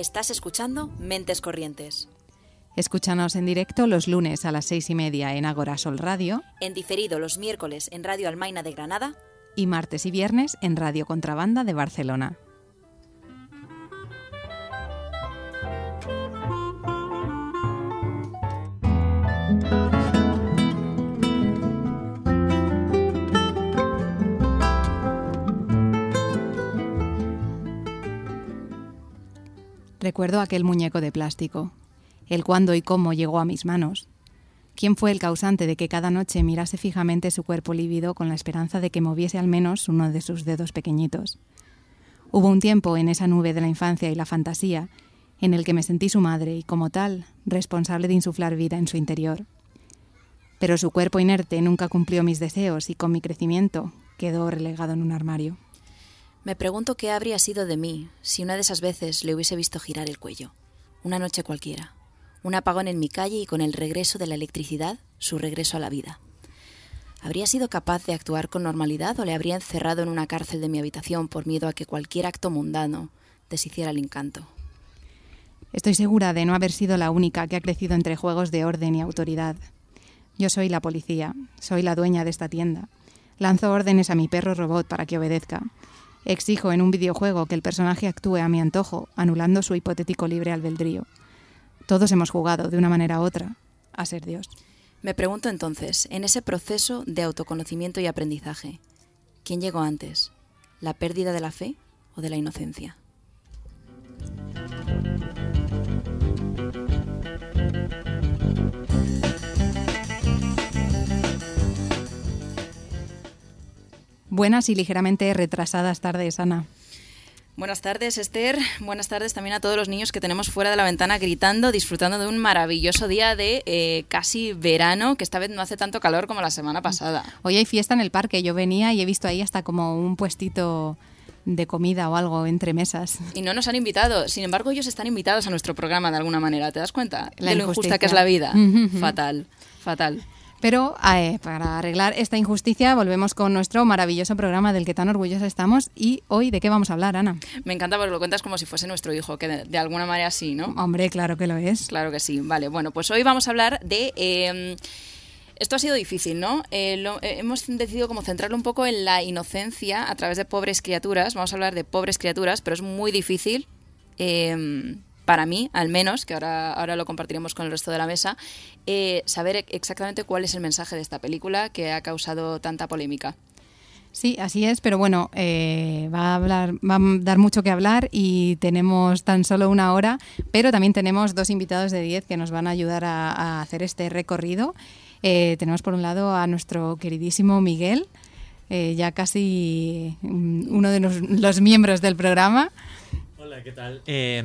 Estás escuchando Mentes Corrientes. Escúchanos en directo los lunes a las 6:30 en Agora Sol Radio. En diferido los miércoles en Radio Almaina de Granada. Y martes y viernes en Radio Contrabanda de Barcelona. Recuerdo aquel muñeco de plástico, el cuándo y cómo llegó a mis manos. ¿Quién fue el causante de que cada noche mirase fijamente su cuerpo lívido con la esperanza de que moviese al menos uno de sus dedos pequeñitos? Hubo un tiempo en esa nube de la infancia y la fantasía en el que me sentí su madre y, como tal, responsable de insuflar vida en su interior. Pero su cuerpo inerte nunca cumplió mis deseos y con mi crecimiento quedó relegado en un armario. Me pregunto qué habría sido de mí si una de esas veces le hubiese visto girar el cuello. Una noche cualquiera. Un apagón en mi calle y con el regreso de la electricidad, su regreso a la vida. ¿Habría sido capaz de actuar con normalidad o le habría encerrado en una cárcel de mi habitación por miedo a que cualquier acto mundano deshiciera el encanto? Estoy segura de no haber sido la única que ha crecido entre juegos de orden y autoridad. Yo soy la policía, soy la dueña de esta tienda. Lanzo órdenes a mi perro robot para que obedezca. Exijo en un videojuego que el personaje actúe a mi antojo, anulando su hipotético libre albedrío. Todos hemos jugado, de una manera u otra, a ser Dios. Me pregunto entonces, en ese proceso de autoconocimiento y aprendizaje, ¿quién llegó antes? ¿La pérdida de la fe o de la inocencia? Buenas y ligeramente retrasadas tardes, Ana. Buenas tardes, Esther. Buenas tardes también a todos los niños que tenemos fuera de la ventana gritando, disfrutando de un maravilloso día de casi verano, que esta vez no hace tanto calor como la semana pasada. Hoy hay fiesta en el parque. Yo venía y he visto ahí hasta como un puestito de comida o algo entre mesas. Y no nos han invitado. Sin embargo, ellos están invitados a nuestro programa de alguna manera. ¿Te das cuenta de lo injusta que es la vida? Fatal, fatal. Pero para arreglar esta injusticia volvemos con nuestro maravilloso programa del que tan orgullosos estamos. ¿Y hoy de qué vamos a hablar, Ana? Me encanta porque lo cuentas como si fuese nuestro hijo, que de alguna manera sí, ¿no? Hombre, claro que lo es. Claro que sí. Vale, bueno, pues hoy vamos a hablar de... esto ha sido difícil, ¿no? Hemos decidido como centrarlo un poco en la inocencia a través de Pobres Criaturas. Vamos a hablar de Pobres Criaturas, pero es muy difícil... para mí, al menos, que ahora lo compartiremos con el resto de la mesa, saber exactamente cuál es el mensaje de esta película que ha causado tanta polémica. Sí, así es, pero bueno, va a dar mucho que hablar y tenemos tan solo una hora, pero también tenemos 2 invitados de 10 que nos van a ayudar a hacer este recorrido. Tenemos por un lado a nuestro queridísimo Miguel, ya casi uno de los miembros del programa. Hola, ¿qué tal?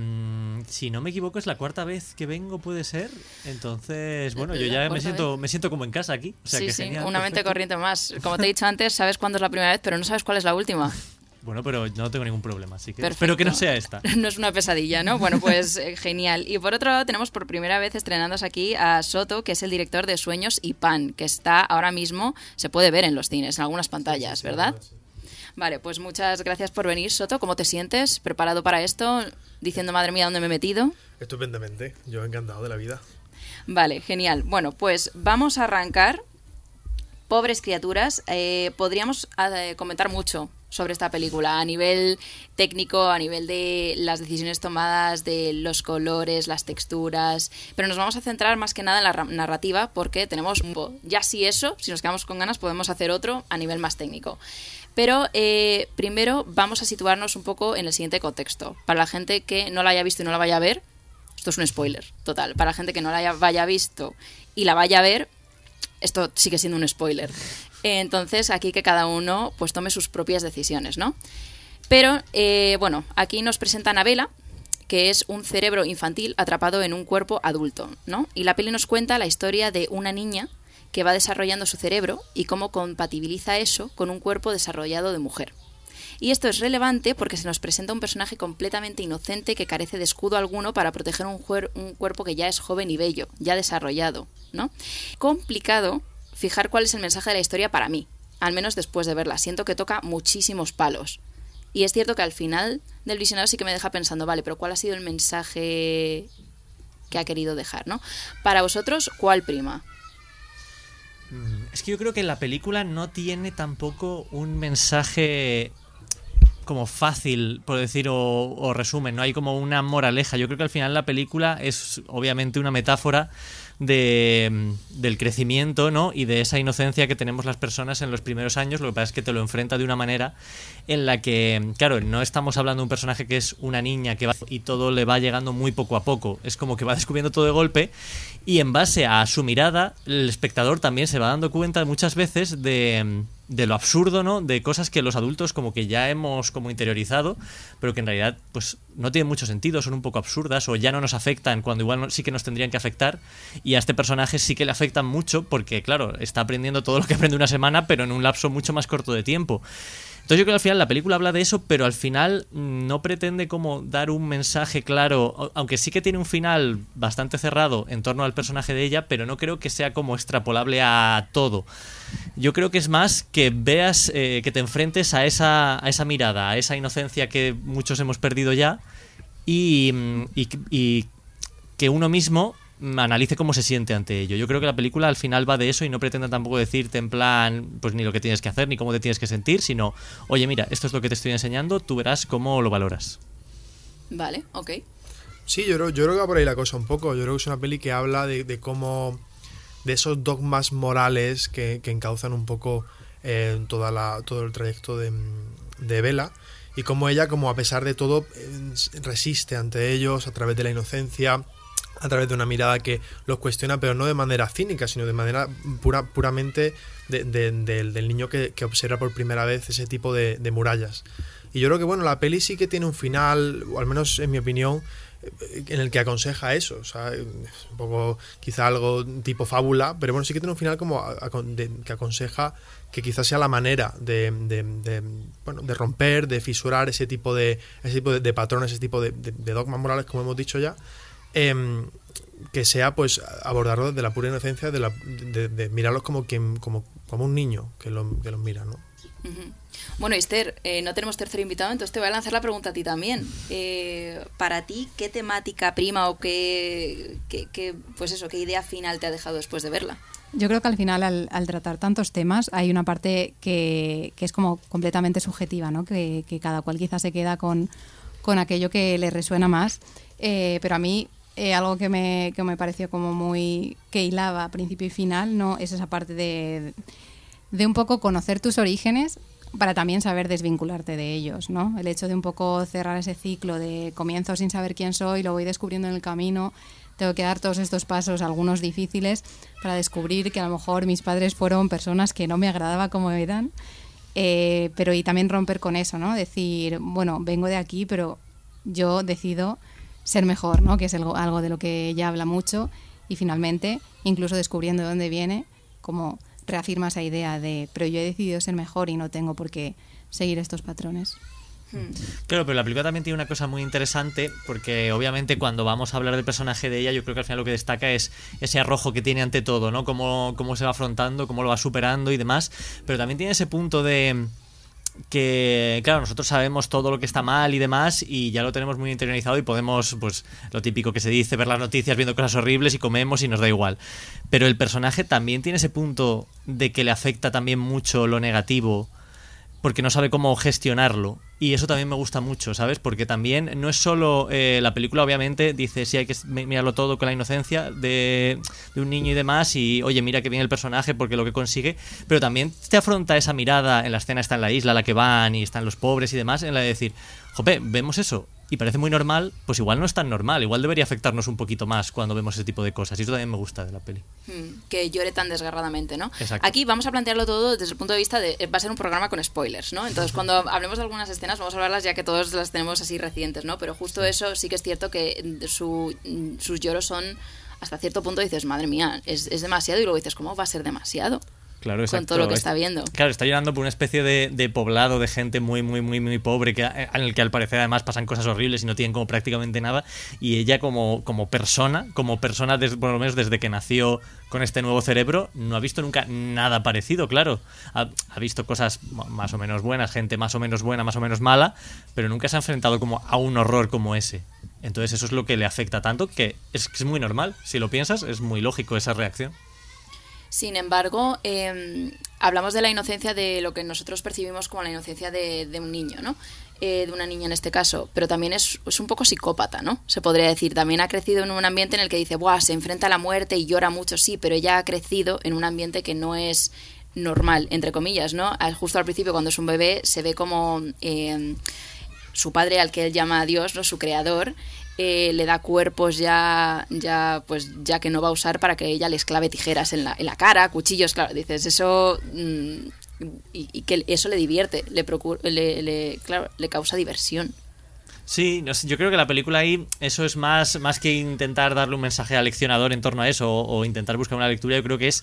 Si no me equivoco es la 4ª vez que vengo, ¿puede ser? Entonces, bueno, yo ya me siento como en casa aquí. O sea, sí, que sí, genial, una perfecto. mente corriente más. Como te he dicho antes, sabes cuándo es la primera vez, pero no sabes cuál es la última. Bueno, pero no tengo ningún problema, así que Perfecto. espero que no sea esta. No es una pesadilla, ¿no? Bueno, pues genial. Y por otro lado tenemos por primera vez estrenándose aquí a Soto, que es el director de Sueños y Pan, que está ahora mismo, se puede ver en los cines, en algunas pantallas, ¿verdad? Vale, pues muchas gracias por venir, Soto. ¿Cómo te sientes? ¿Preparado para esto? Diciendo, madre mía, ¿dónde me he metido? Estupendamente, yo encantado de la vida. Vale, genial. Bueno, pues vamos a arrancar. Pobres Criaturas. Podríamos comentar mucho sobre esta película a nivel técnico, a nivel de las decisiones tomadas, de los colores, las texturas, pero nos vamos a centrar más que nada en la narrativa porque tenemos ya si nos quedamos con ganas podemos hacer otro a nivel más técnico. Pero primero vamos a situarnos un poco en el siguiente contexto. Para la gente que no la haya visto y no la vaya a ver, esto es un spoiler total. Para la gente que no la vaya visto y la vaya a ver, esto sigue siendo un spoiler. Entonces aquí que cada uno pues tome sus propias decisiones, ¿no? Pero bueno, aquí nos presentan a Bella, que es un cerebro infantil atrapado en un cuerpo adulto, ¿no? Y la peli nos cuenta la historia de una niña que va desarrollando su cerebro y cómo compatibiliza eso con un cuerpo desarrollado de mujer. Y esto es relevante porque se nos presenta un personaje completamente inocente que carece de escudo alguno para proteger un cuerpo que ya es joven y bello, ya desarrollado, ¿no? Complicado fijar cuál es el mensaje de la historia para mí, al menos después de verla. Siento que toca muchísimos palos. Y es cierto que al final del visionado sí que me deja pensando, vale, pero ¿cuál ha sido el mensaje que ha querido dejar, ¿no? Para vosotros, ¿cuál prima? Es que yo creo que la película no tiene tampoco un mensaje como fácil, por decir, o resumen, no hay como una moraleja. Yo creo que al final la película es obviamente una metáfora del crecimiento, ¿no? Y de esa inocencia que tenemos las personas en los primeros años. Lo que pasa es que te lo enfrenta de una manera en la que, claro, no estamos hablando de un personaje que es una niña que va y todo le va llegando muy poco a poco. Es como que va descubriendo todo de golpe, y en base a su mirada el espectador también se va dando cuenta muchas veces de lo absurdo, ¿no? De cosas que los adultos como que ya hemos como interiorizado, pero que en realidad pues no tienen mucho sentido, son un poco absurdas o ya no nos afectan cuando igual sí que nos tendrían que afectar, y a este personaje sí que le afectan mucho porque, claro, está aprendiendo todo lo que aprende una semana, pero en un lapso mucho más corto de tiempo. Entonces yo creo que al final la película habla de eso, pero al final no pretende como dar un mensaje claro, aunque sí que tiene un final bastante cerrado en torno al personaje de ella, pero no creo que sea como extrapolable a todo. Yo creo que es más que veas, que te enfrentes a esa mirada, a esa inocencia que muchos hemos perdido ya, y que uno mismo analice cómo se siente ante ello. Yo creo que la película al final va de eso y no pretende tampoco decirte en plan pues ni lo que tienes que hacer ni cómo te tienes que sentir, sino oye, mira, esto es lo que te estoy enseñando, tú verás cómo lo valoras. Vale, ok. Sí, yo creo que va por ahí la cosa un poco. Yo creo que es una peli que habla de cómo, de esos dogmas morales que encauzan un poco todo el trayecto de Bella, y cómo ella, como a pesar de todo, resiste ante ellos a través de la inocencia, a través de una mirada que los cuestiona, pero no de manera cínica, sino de manera puramente del niño que observa por primera vez ese tipo de murallas. Y yo creo que, bueno, la peli sí que tiene un final, o al menos en mi opinión, en el que aconseja eso. O sea, es un poco quizá algo tipo fábula, pero bueno, sí que tiene un final como que aconseja que quizás sea la manera de romper, de fisurar ese tipo de patrones, ese tipo de dogmas morales, como hemos dicho ya. Que sea pues abordarlo desde la pura inocencia, de mirarlos como un niño que los mira, ¿no? Uh-huh. Bueno, Esther, no tenemos tercer invitado, entonces te voy a lanzar la pregunta a ti también. Para ti, ¿qué temática prima o qué idea final te ha dejado después de verla? Yo creo que al final, al tratar tantos temas, hay una parte que es como completamente subjetiva, ¿no? Que cada cual quizás se queda con aquello que le resuena más. Pero a mí, algo que me pareció como muy que hilaba principio y final, ¿no? Es esa parte de un poco conocer tus orígenes para también saber desvincularte de ellos, ¿no? El hecho de un poco cerrar ese ciclo de comienzo sin saber quién soy, lo voy descubriendo en el camino, tengo que dar todos estos pasos, algunos difíciles, para descubrir que a lo mejor mis padres fueron personas que no me agradaba como eran, pero y también romper con eso, ¿no? Decir, bueno, vengo de aquí, pero yo decido ser mejor, ¿no? Que es algo de lo que ella habla mucho, y finalmente, incluso descubriendo de dónde viene, como reafirma esa idea de, pero yo he decidido ser mejor y no tengo por qué seguir estos patrones. Claro, pero la película también tiene una cosa muy interesante, porque obviamente cuando vamos a hablar del personaje de ella, yo creo que al final lo que destaca es ese arrojo que tiene ante todo, ¿no? Cómo se va afrontando, cómo lo va superando y demás, pero también tiene ese punto de que, claro, nosotros sabemos todo lo que está mal y demás, y ya lo tenemos muy interiorizado y podemos, pues, lo típico que se dice, ver las noticias viendo cosas horribles y comemos y nos da igual. Pero el personaje también tiene ese punto de que le afecta también mucho lo negativo, porque no sabe cómo gestionarlo, y eso también me gusta mucho, ¿sabes? Porque también no es solo la película, obviamente dice sí, hay que mirarlo todo con la inocencia de un niño y demás, y oye, mira que viene el personaje porque lo que consigue, pero también te afronta esa mirada. En la escena está en la isla a la que van y están los pobres y demás, en la de decir, jope, vemos eso y parece muy normal, pues igual no es tan normal, igual debería afectarnos un poquito más cuando vemos ese tipo de cosas, y eso también me gusta de la peli. Que llore tan desgarradamente, ¿no? Exacto. Aquí vamos a plantearlo todo desde el punto de vista de, va a ser un programa con spoilers, ¿no? Entonces cuando hablemos de algunas escenas vamos a hablarlas ya que todos las tenemos así recientes, ¿no? Pero justo eso sí que es cierto que sus lloros son, hasta cierto punto dices, madre mía, es demasiado, y luego dices, ¿cómo va a ser demasiado? Claro, exacto. con todo lo que está viendo. Claro, está llorando por una especie de poblado de gente muy, muy, muy, muy pobre, en el que al parecer además pasan cosas horribles y no tienen como prácticamente nada. Y ella como persona, por lo menos desde que nació con este nuevo cerebro, no ha visto nunca nada parecido, claro. Ha visto cosas más o menos buenas, gente más o menos buena, más o menos mala, pero nunca se ha enfrentado como a un horror como ese. Entonces eso es lo que le afecta tanto, que es muy normal. Si lo piensas, es muy lógico esa reacción. Sin embargo, hablamos de la inocencia, de lo que nosotros percibimos como la inocencia de un niño, ¿no? De una niña en este caso, pero también es un poco psicópata, ¿no? Se podría decir. También ha crecido en un ambiente en el que dice, ¡buah! Se enfrenta a la muerte y llora mucho, sí, pero ella ha crecido en un ambiente que no es normal, entre comillas, ¿no? Justo al principio, cuando es un bebé, se ve como su padre, al que él llama a Dios, ¿no? Su creador, le da cuerpos ya que no va a usar para que ella les clave tijeras en la cara, cuchillos, claro, dices, eso y que eso le divierte, le causa diversión. Sí, no sé, yo creo que la película ahí, eso es más que intentar darle un mensaje aleccionador en torno a eso o intentar buscar una lectura, yo creo que es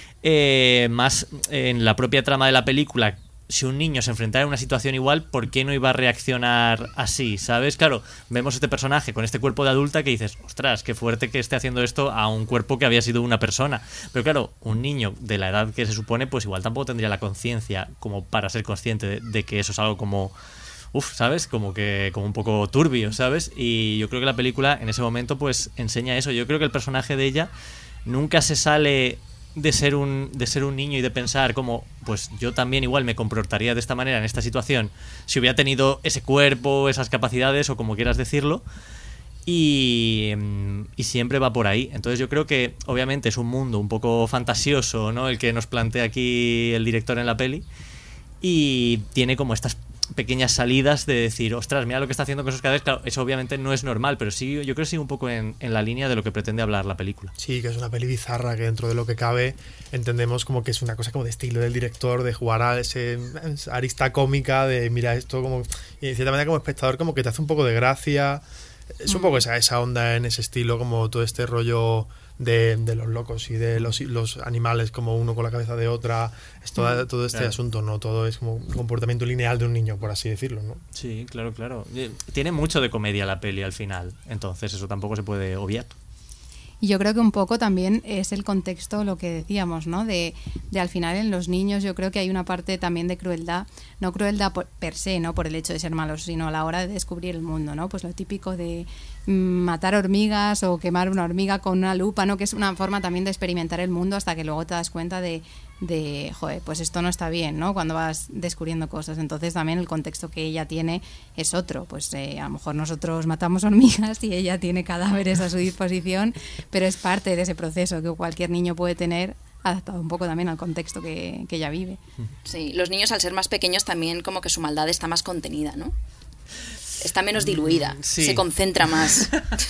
más en la propia trama de la película. Si un niño se enfrentara a una situación igual, ¿por qué no iba a reaccionar así? ¿Sabes? Claro, vemos este personaje con este cuerpo de adulta que dices, ostras, qué fuerte que esté haciendo esto a un cuerpo que había sido una persona. Pero claro, un niño de la edad que se supone, pues igual tampoco tendría la conciencia como para ser consciente de que eso es algo como... ¿sabes? Como un poco turbio, ¿sabes? Y yo creo que la película en ese momento pues enseña eso. Yo creo que el personaje de ella nunca se sale de ser un niño y de pensar como, pues yo también igual me comportaría de esta manera en esta situación si hubiera tenido ese cuerpo, esas capacidades o como quieras decirlo, y siempre va por ahí. Entonces yo creo que obviamente es un mundo un poco fantasioso, ¿no? El que nos plantea aquí el director en la peli, y tiene como estas pequeñas salidas de decir, ostras, mira lo que está haciendo con esos cadáveres. Claro, eso obviamente no es normal, pero sí, yo creo que sigue un poco en la línea de lo que pretende hablar la película. Sí, que es una peli bizarra, que dentro de lo que cabe entendemos como que es una cosa como de estilo del director, de jugar a ese arista cómica, de mira esto como... Y de cierta manera como espectador como que te hace un poco de gracia. Es un poco esa onda en ese estilo, como todo este rollo de los locos y de los animales, como uno con la cabeza de otra. Es todo este asunto, ¿no? Todo es como un comportamiento lineal de un niño, por así decirlo, ¿no? Sí, claro. Tiene mucho de comedia la peli al final, entonces eso tampoco se puede obviar. Y yo creo que un poco también es el contexto, lo que decíamos, ¿no? De al final en los niños yo creo que hay una parte también de crueldad, no crueldad per se, ¿no? Por el hecho de ser malos, sino a la hora de descubrir el mundo, ¿no? Pues lo típico de matar hormigas o quemar una hormiga con una lupa, ¿no? Que es una forma también de experimentar el mundo hasta que luego te das cuenta de joder, pues esto no está bien, ¿no? Cuando vas descubriendo cosas. Entonces también el contexto que ella tiene es otro. Pues a lo mejor nosotros matamos hormigas y ella tiene cadáveres a su disposición, pero es parte de ese proceso que cualquier niño puede tener, adaptado un poco también al contexto que ella vive. Sí, los niños al ser más pequeños también como que su maldad está más contenida, ¿no? Está menos diluida, sí. Se concentra más.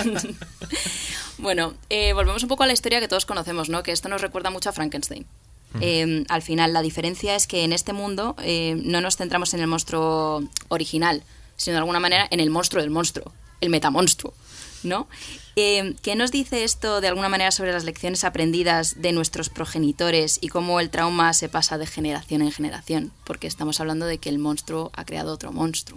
Bueno, volvemos un poco a la historia que todos conocemos, ¿no? Que esto nos recuerda mucho a Frankenstein. Al final, la diferencia es que en este mundo no nos centramos en el monstruo original, sino de alguna manera en el monstruo del monstruo, el metamonstruo, ¿no? ¿Qué nos dice esto de alguna manera sobre las lecciones aprendidas de nuestros progenitores y cómo el trauma se pasa de generación en generación? Porque estamos hablando de que el monstruo ha creado otro monstruo.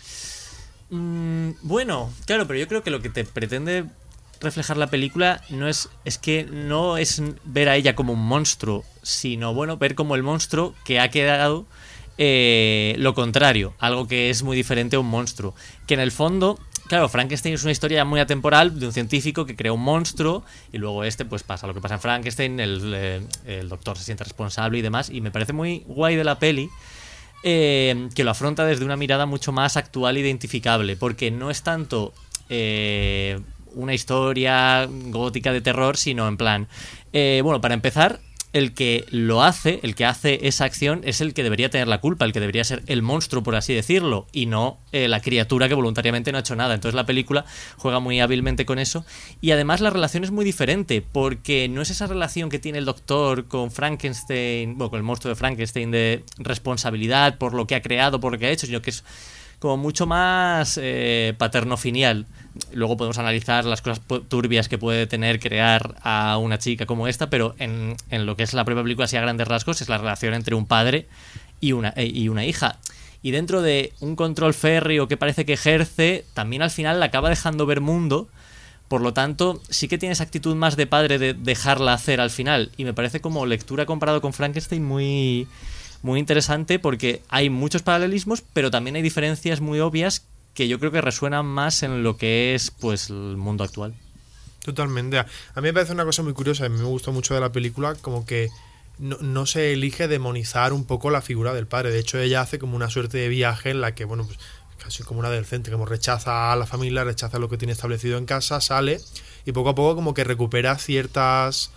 Bueno, claro, pero yo creo que lo que te pretende reflejar la película no es ver a ella como un monstruo, sino bueno, ver como el monstruo que ha quedado lo contrario, algo que es muy diferente a un monstruo, que en el fondo, claro, Frankenstein es una historia muy atemporal de un científico que crea un monstruo y luego pues pasa lo que pasa en Frankenstein, el doctor se siente responsable y demás, y me parece muy guay de la peli que lo afronta desde una mirada mucho más actual e identificable, porque no es tanto una historia gótica de terror, sino en plan bueno, para empezar, el que hace esa acción es el que debería tener la culpa, el que debería ser el monstruo, por así decirlo, y no la criatura que voluntariamente no ha hecho nada. Entonces la película juega muy hábilmente con eso, y además la relación es muy diferente, porque no es esa relación que tiene el doctor con Frankenstein, bueno, con el monstruo de Frankenstein, de responsabilidad por lo que ha creado, por lo que ha hecho, sino que es como mucho más paterno-filial. Luego podemos analizar las cosas turbias que puede tener crear a una chica como esta, pero en lo que es la propia película, así a grandes rasgos, es la relación entre un padre y una hija. Y dentro de un control férreo que parece que ejerce, también al final la acaba dejando ver mundo. Por lo tanto, sí que tiene esa actitud más de padre de dejarla hacer al final. Y me parece como lectura comparado con Frankenstein muy, muy interesante, porque hay muchos paralelismos, pero también hay diferencias muy obvias que yo creo que resuenan más en lo que es pues el mundo actual. Totalmente. A mí me parece una cosa muy curiosa, a mí me gustó mucho de la película, como que no se elige demonizar un poco la figura del padre. De hecho, ella hace como una suerte de viaje en la que, bueno, pues casi como una adolescente, como rechaza a la familia, rechaza lo que tiene establecido en casa, sale y poco a poco como que recupera ciertos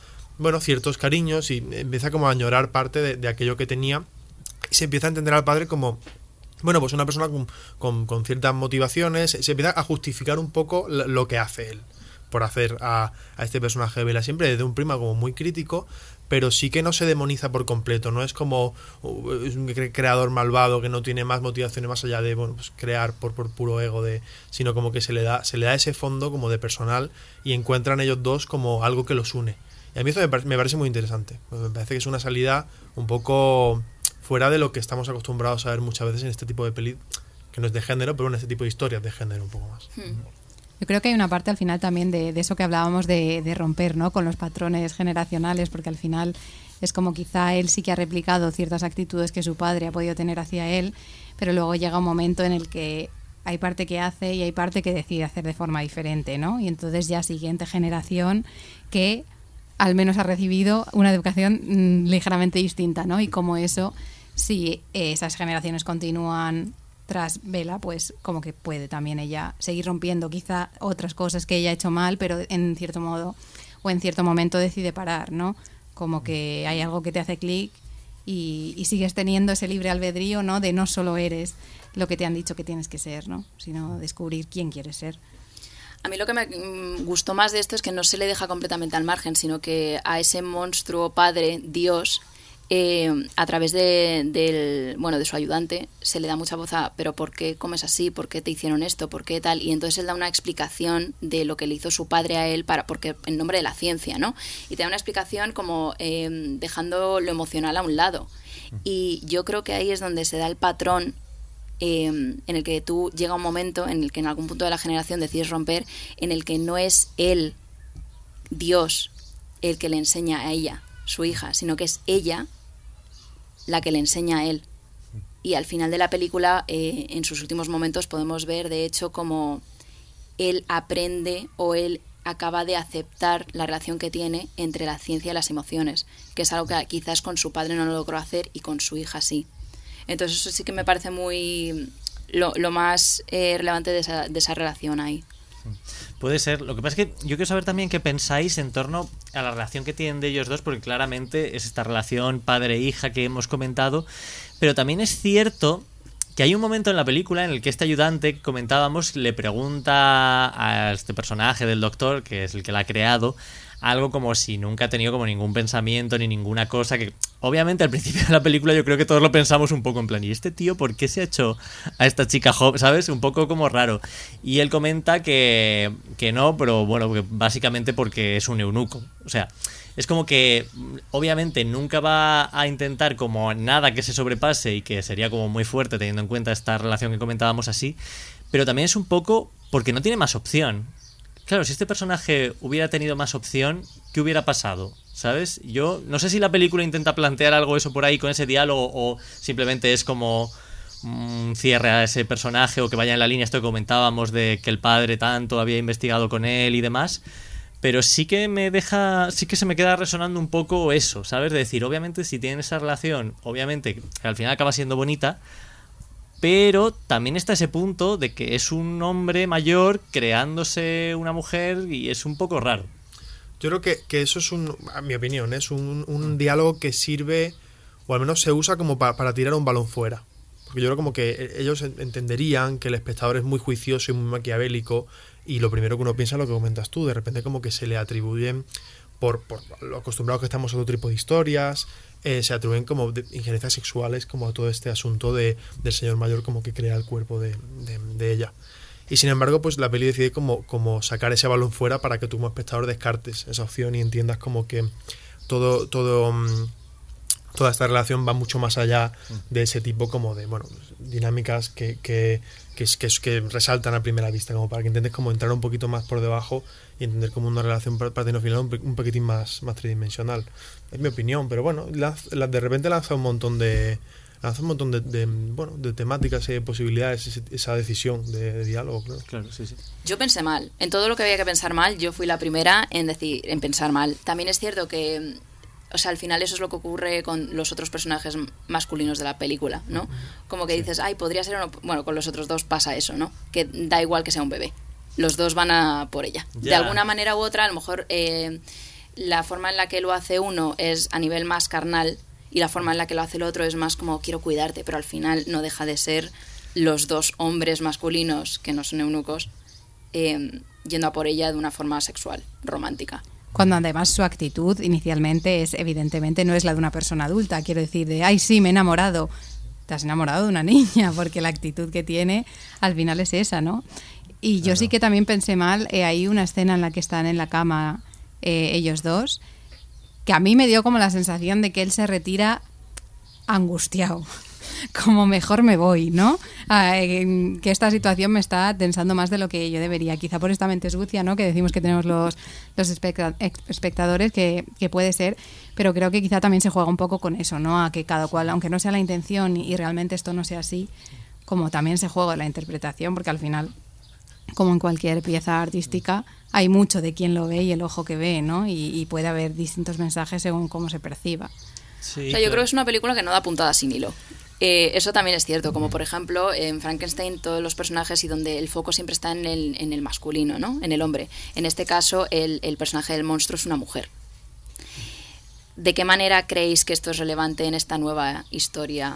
cariños y empieza como a añorar parte de aquello que tenía, y se empieza a entender al padre como, bueno, pues una persona con ciertas motivaciones. Se empieza a justificar un poco lo que hace él por hacer a este personaje de Bella, siempre desde un prisma como muy crítico, pero sí que no se demoniza por completo. No es como es un creador malvado que no tiene más motivaciones más allá de, bueno, pues crear por puro ego, sino como que se le da ese fondo como de personal, y encuentran ellos dos como algo que los une. Y a mí eso me parece muy interesante. Me parece que es una salida un poco fuera de lo que estamos acostumbrados a ver muchas veces en este tipo de pelis, que no es de género, pero en este tipo de historias de género un poco más. Yo creo que hay una parte al final también de eso que hablábamos de romper, ¿no?, con los patrones generacionales, porque al final es como quizá él sí que ha replicado ciertas actitudes que su padre ha podido tener hacia él, pero luego llega un momento en el que hay parte que hace y hay parte que decide hacer de forma diferente, ¿no? Y entonces ya siguiente generación que al menos ha recibido una educación ligeramente distinta, ¿no? Y como eso, si esas generaciones continúan tras Bella, pues como que puede también ella seguir rompiendo quizá otras cosas que ella ha hecho mal, pero en cierto modo o en cierto momento decide parar, ¿no? Como que hay algo que te hace clic y sigues teniendo ese libre albedrío, ¿no?, de no solo eres lo que te han dicho que tienes que ser, ¿no?, sino descubrir quién quieres ser. A mí lo que me gustó más de esto es que no se le deja completamente al margen, sino que a ese monstruo padre, Dios, a través de su ayudante, se le da mucha voz a ¿pero por qué comes así? ¿Por qué te hicieron esto? ¿Por qué tal? Y entonces él da una explicación de lo que le hizo su padre a él porque en nombre de la ciencia, ¿no? Y te da una explicación como dejando lo emocional a un lado. Y yo creo que ahí es donde se da el patrón en el que tú llega un momento en el que en algún punto de la generación decides romper, en el que no es él, Dios, el que le enseña a ella, su hija, sino que es ella la que le enseña a él. Y al final de la película, en sus últimos momentos, podemos ver, de hecho, como él aprende o él acaba de aceptar la relación que tiene entre la ciencia y las emociones, que es algo que quizás con su padre no lo logró hacer y con su hija sí. Entonces eso sí que me parece muy lo más relevante de esa relación ahí. Puede ser. Lo que pasa es que yo quiero saber también qué pensáis en torno a la relación que tienen de ellos dos, porque claramente es esta relación padre-hija que hemos comentado, pero también es cierto que hay un momento en la película en el que este ayudante que comentábamos le pregunta a este personaje del doctor, que es el que la ha creado, algo como si nunca ha tenido como ningún pensamiento ni ninguna cosa, que obviamente al principio de la película yo creo que todos lo pensamos un poco en plan, ¿y este tío por qué se ha hecho a esta chica joven? ¿Sabes? Un poco como raro. Y él comenta que no, pero bueno, que básicamente porque es un eunuco. O sea, es como que obviamente nunca va a intentar como nada que se sobrepase y que sería como muy fuerte teniendo en cuenta esta relación que comentábamos así, pero también es un poco porque no tiene más opción. Claro, si este personaje hubiera tenido más opción, ¿qué hubiera pasado? ¿Sabes? Yo no sé si la película intenta plantear algo eso por ahí con ese diálogo o simplemente es como un cierre a ese personaje o que vaya en la línea esto que comentábamos de que el padre tanto había investigado con él y demás. Pero sí que se me queda resonando un poco eso, ¿sabes? De decir, obviamente si tienen esa relación, obviamente que al final acaba siendo bonita, pero también está ese punto de que es un hombre mayor creándose una mujer y es un poco raro. Yo creo que eso es a mi opinión, es un diálogo que sirve, o al menos se usa como para tirar un balón fuera. Porque yo creo como que ellos entenderían que el espectador es muy juicioso y muy maquiavélico, y lo primero que uno piensa es lo que comentas tú, de repente como que se le atribuyen por lo acostumbrados que estamos a otro tipo de historias, se atribuyen como injerencias sexuales como a todo este asunto del señor mayor como que crea el cuerpo de ella. Y sin embargo, pues la peli decide como sacar ese balón fuera para que tú como espectador descartes esa opción y entiendas como que toda esta relación va mucho más allá de ese tipo como de dinámicas que resaltan a primera vista, como para que intentes como entrar un poquito más por debajo y entender como una relación paterno-filial un poquitín más tridimensional. Es mi opinión, pero bueno, de repente lanza un montón de temáticas y de posibilidades, esa decisión de diálogo, Claro, sí. Yo pensé mal. En todo lo que había que pensar mal, yo fui la primera en pensar mal. También es cierto que, o sea, al final eso es lo que ocurre con los otros personajes masculinos de la película, ¿no? Como que dices, ay, podría ser uno... Bueno, con los otros dos pasa eso, ¿no? Que da igual que sea un bebé. Los dos van a por ella. Ya. De alguna manera u otra, a lo mejor la forma en la que lo hace uno es a nivel más carnal y la forma en la que lo hace el otro es más como quiero cuidarte, pero al final no deja de ser los dos hombres masculinos que no son eunucos yendo a por ella de una forma sexual, romántica. Cuando además su actitud inicialmente evidentemente no es la de una persona adulta, quiero decir, de ay sí, me he enamorado. Te has enamorado de una niña, porque la actitud que tiene al final es esa, ¿no? Y yo sí que también pensé mal, hay una escena en la que están en la cama ellos dos, que a mí me dio como la sensación de que él se retira angustiado, como mejor me voy, ¿no? Que esta situación me está tensando más de lo que yo debería, quizá por esta mente sucia, ¿no? Que decimos que tenemos los espectadores, que puede ser, pero creo que quizá también se juega un poco con eso, ¿no? A que cada cual, aunque no sea la intención y realmente esto no sea así, como también se juega la interpretación, porque al final, como en cualquier pieza artística, hay mucho de quien lo ve y el ojo que ve, ¿no? Y puede haber distintos mensajes según cómo se perciba. Sí, O sea, yo creo que es una película que no da puntada sin hilo. Eso también es cierto, como por ejemplo en Frankenstein todos los personajes y donde el foco siempre está en el masculino, ¿no? En el hombre. En este caso el personaje del monstruo es una mujer. ¿De qué manera creéis que esto es relevante en esta nueva historia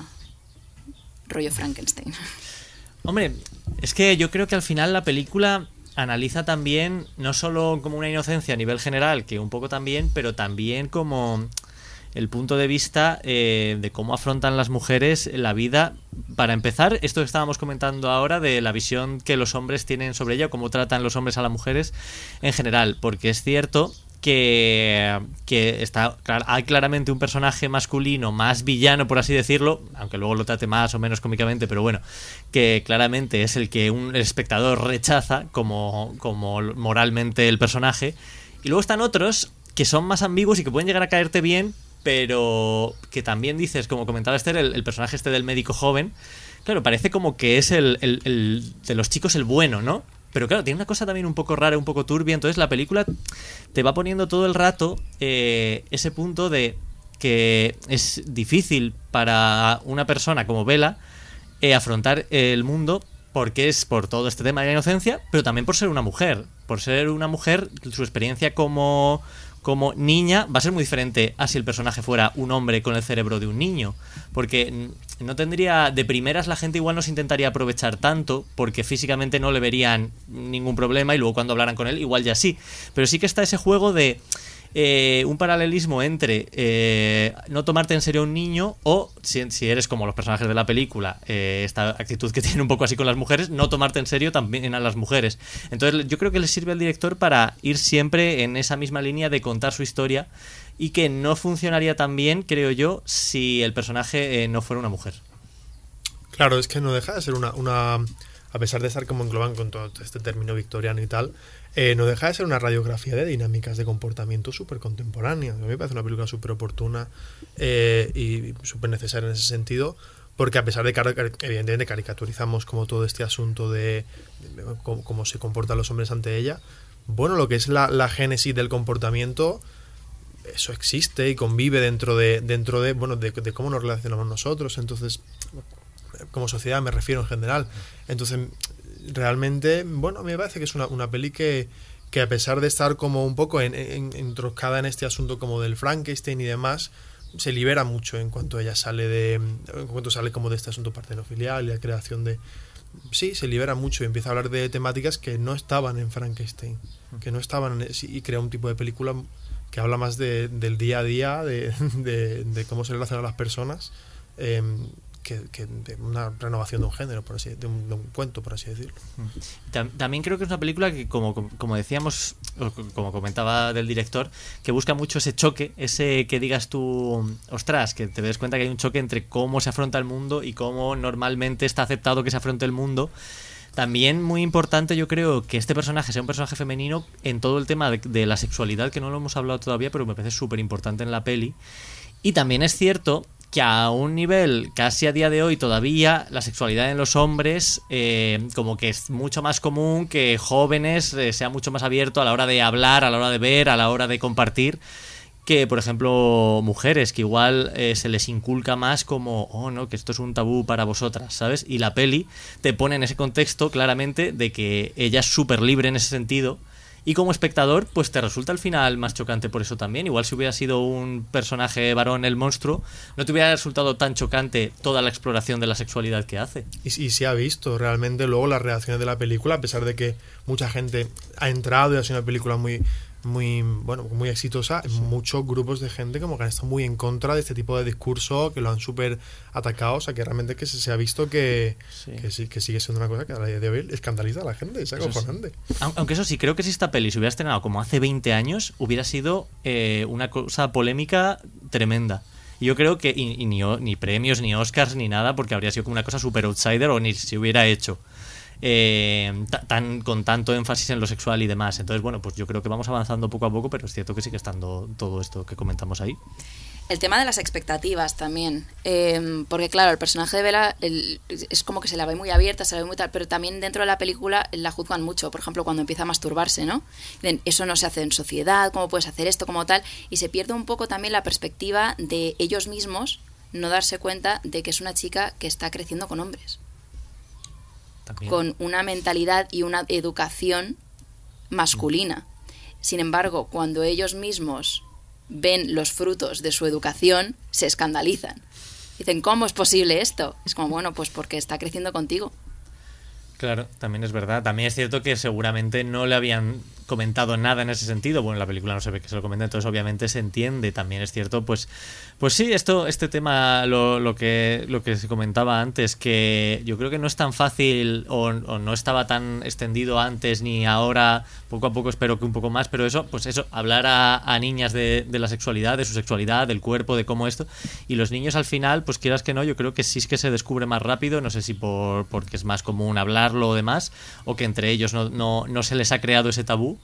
rollo Frankenstein? Hombre, es que yo creo que al final la película analiza también no solo como una inocencia a nivel general, que un poco también, pero también como el punto de vista de cómo afrontan las mujeres la vida. Para empezar, esto que estábamos comentando ahora de la visión que los hombres tienen sobre ella, cómo tratan los hombres a las mujeres en general, porque es cierto que hay claramente un personaje masculino más villano, por así decirlo, aunque luego lo trate más o menos cómicamente, pero bueno, que claramente es el que un espectador rechaza como moralmente el personaje, y luego están otros que son más ambiguos y que pueden llegar a caerte bien, pero que también dices, como comentaba Esther, el personaje este del médico joven, claro, parece como que es el de los chicos el bueno, ¿no? Pero claro, tiene una cosa también un poco rara, un poco turbia. Entonces la película te va poniendo todo el rato ese punto de que es difícil para una persona como Bella afrontar el mundo, porque es por todo este tema de la inocencia, pero también por ser una mujer. Por ser una mujer, su experiencia como niña va a ser muy diferente a si el personaje fuera un hombre con el cerebro de un niño, porque no tendría, de primeras la gente igual no se intentaría aprovechar tanto porque físicamente no le verían ningún problema y luego cuando hablaran con él igual ya sí, pero sí que está ese juego de un paralelismo entre no tomarte en serio a un niño o, si eres como los personajes de la película, esta actitud que tiene un poco así con las mujeres, no tomarte en serio también a las mujeres. Entonces yo creo que le sirve al director para ir siempre en esa misma línea de contar su historia, y que no funcionaría tan bien, creo yo, si el personaje no fuera una mujer. Claro, es que no deja de ser una a pesar de estar como engloban con todo este término victoriano y tal, no deja de ser una radiografía de dinámicas de comportamiento súper contemporánea. A mí me parece una película súper oportuna y súper necesaria en ese sentido, porque a pesar de que evidentemente caricaturizamos como todo este asunto de cómo se comportan los hombres ante ella, bueno, lo que es la génesis del comportamiento, eso existe y convive dentro de cómo nos relacionamos nosotros. Entonces, como sociedad me refiero en general. Entonces, realmente, bueno, a mí me parece que es una peli que a pesar de estar como un poco entroscada en este asunto como del Frankenstein y demás, se libera mucho en cuanto ella sale como de este asunto partenofilial y la creación de... Sí, se libera mucho y empieza a hablar de temáticas que no estaban en Frankenstein, que no estaban y crea un tipo de película que habla más del día a día, de cómo se relacionan las personas, que de una renovación de un género, por así, de un cuento, por así decirlo. También creo que es una película que, como decíamos, o como comentaba del director, que busca mucho ese choque, ese que digas tú, ostras, que te des cuenta que hay un choque entre cómo se afronta el mundo y cómo normalmente está aceptado que se afronte el mundo. También muy importante, yo creo, que este personaje sea un personaje femenino en todo el tema de la sexualidad, que no lo hemos hablado todavía, pero me parece súper importante en la peli. Y también es cierto que a un nivel casi a día de hoy todavía la sexualidad en los hombres como que es mucho más común que jóvenes sea mucho más abierto a la hora de hablar, a la hora de ver, a la hora de compartir, que por ejemplo mujeres, que igual se les inculca más como, oh no, que esto es un tabú para vosotras, ¿sabes? Y la peli te pone en ese contexto claramente de que ella es súper libre en ese sentido. Y como espectador, pues te resulta al final más chocante por eso también. Igual si hubiera sido un personaje varón el monstruo, no te hubiera resultado tan chocante toda la exploración de la sexualidad que hace. Y se ha visto realmente luego las reacciones de la película, a pesar de que mucha gente ha entrado y ha sido una película muy exitosa, muchos grupos de gente como que han estado muy en contra de este tipo de discurso, que lo han súper atacado, o sea que realmente que se ha visto que sigue siendo una cosa que a día de hoy escandaliza a la gente, es acojonante. Aunque eso sí, creo que si esta peli se hubiera estrenado como hace 20 años, hubiera sido una cosa polémica tremenda. Y yo creo que ni premios, ni Oscars, ni nada, porque habría sido como una cosa super outsider o ni se hubiera hecho. Con tanto énfasis en lo sexual y demás. Entonces, bueno, pues yo creo que vamos avanzando poco a poco, pero es cierto que sigue estando todo esto que comentamos ahí. El tema de las expectativas también, porque claro, el personaje de Bella es como que se la ve muy abierta, se la ve muy tal, pero también dentro de la película la juzgan mucho, por ejemplo, cuando empieza a masturbarse, ¿no? Dicen, eso no se hace en sociedad, ¿cómo puedes hacer esto como tal? Y se pierde un poco también la perspectiva de ellos mismos no darse cuenta de que es una chica que está creciendo con hombres. También. Con una mentalidad y una educación masculina. Sin embargo, cuando ellos mismos ven los frutos de su educación, se escandalizan. Dicen, ¿cómo es posible esto? Es como, bueno, pues porque está creciendo contigo. Claro, también es verdad. También es cierto que seguramente no le habían comentado nada en ese sentido. Bueno, en la película no se ve que se lo comenta, entonces obviamente se entiende. También es cierto, pues sí, este tema, lo que se comentaba antes, que yo creo que no es tan fácil o no estaba tan extendido antes ni ahora, poco a poco espero que un poco más, pero eso, hablar a niñas de la sexualidad, de su sexualidad, del cuerpo, de cómo esto, y los niños al final, pues quieras que no, yo creo que sí es que se descubre más rápido, no sé si porque es más común hablarlo o demás, o que entre ellos no se les ha creado ese tabú.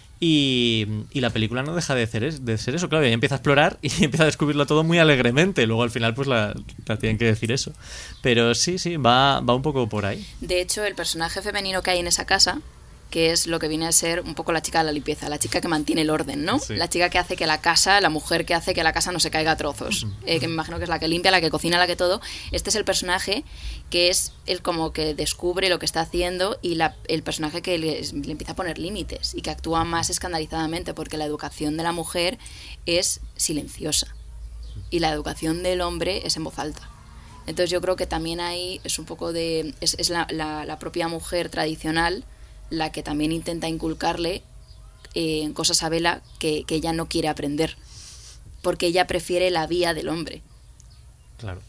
Y la película no deja de ser eso, claro, y empieza a explorar y empieza a descubrirlo todo muy alegremente. Luego al final pues la tienen que decir eso. Pero sí, va un poco por ahí. De hecho, el personaje femenino que hay en esa casa, que es lo que viene a ser un poco la chica de la limpieza, la chica que mantiene el orden, ¿no? Sí. La chica que hace que la mujer que hace que la casa no se caiga a trozos, que me imagino que es la que limpia, la que cocina, la que todo. Este es el personaje que es el como que descubre lo que está haciendo y el personaje que le empieza a poner límites y que actúa más escandalizadamente, porque la educación de la mujer es silenciosa y la educación del hombre es en voz alta. Entonces yo creo que también ahí es un poco de... es la propia mujer tradicional la que también intenta inculcarle cosas a Bella que ella no quiere aprender, porque ella prefiere la vía del hombre. Claro.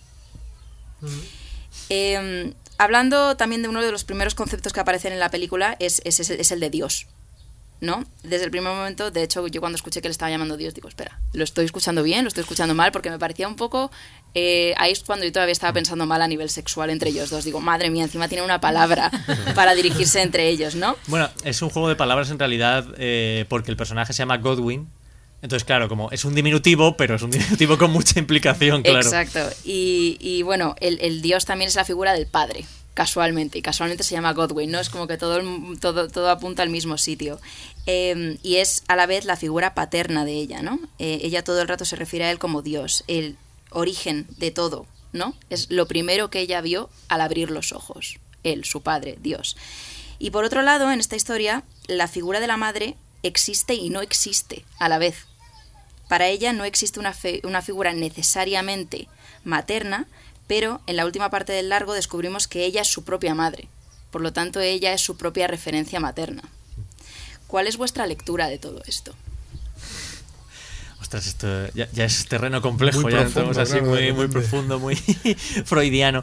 Hablando también de uno de los primeros conceptos que aparecen en la película, es el de Dios, ¿no? Desde el primer momento, de hecho, yo cuando escuché que le estaba llamando Dios, digo, espera, ¿lo estoy escuchando bien? ¿Lo estoy escuchando mal? Porque me parecía un poco... ahí es cuando yo todavía estaba pensando mal a nivel sexual entre ellos dos. Digo, madre mía, encima tiene una palabra para dirigirse entre ellos, ¿no? Bueno, es un juego de palabras en realidad, porque el personaje se llama Godwin. Entonces, claro, como es un diminutivo, pero es un diminutivo con mucha implicación, claro. Exacto. Y bueno, el Dios también es la figura del padre, casualmente. Y casualmente se llama Godwin, ¿no? Es como que todo apunta al mismo sitio. Y es a la vez la figura paterna de ella, ¿no? Ella todo el rato se refiere a él como Dios, el origen de todo, ¿no? Es lo primero que ella vio al abrir los ojos. Él, su padre, Dios. Y por otro lado, en esta historia, la figura de la madre existe y no existe a la vez. Para ella no existe una figura necesariamente materna, pero en la última parte del largo descubrimos que ella es su propia madre. Por lo tanto, ella es su propia referencia materna. ¿Cuál es vuestra lectura de todo esto? Ostras, esto ya es terreno complejo, Muy ya profundo, entramos así claro, de muy repente. profundo, muy freudiano.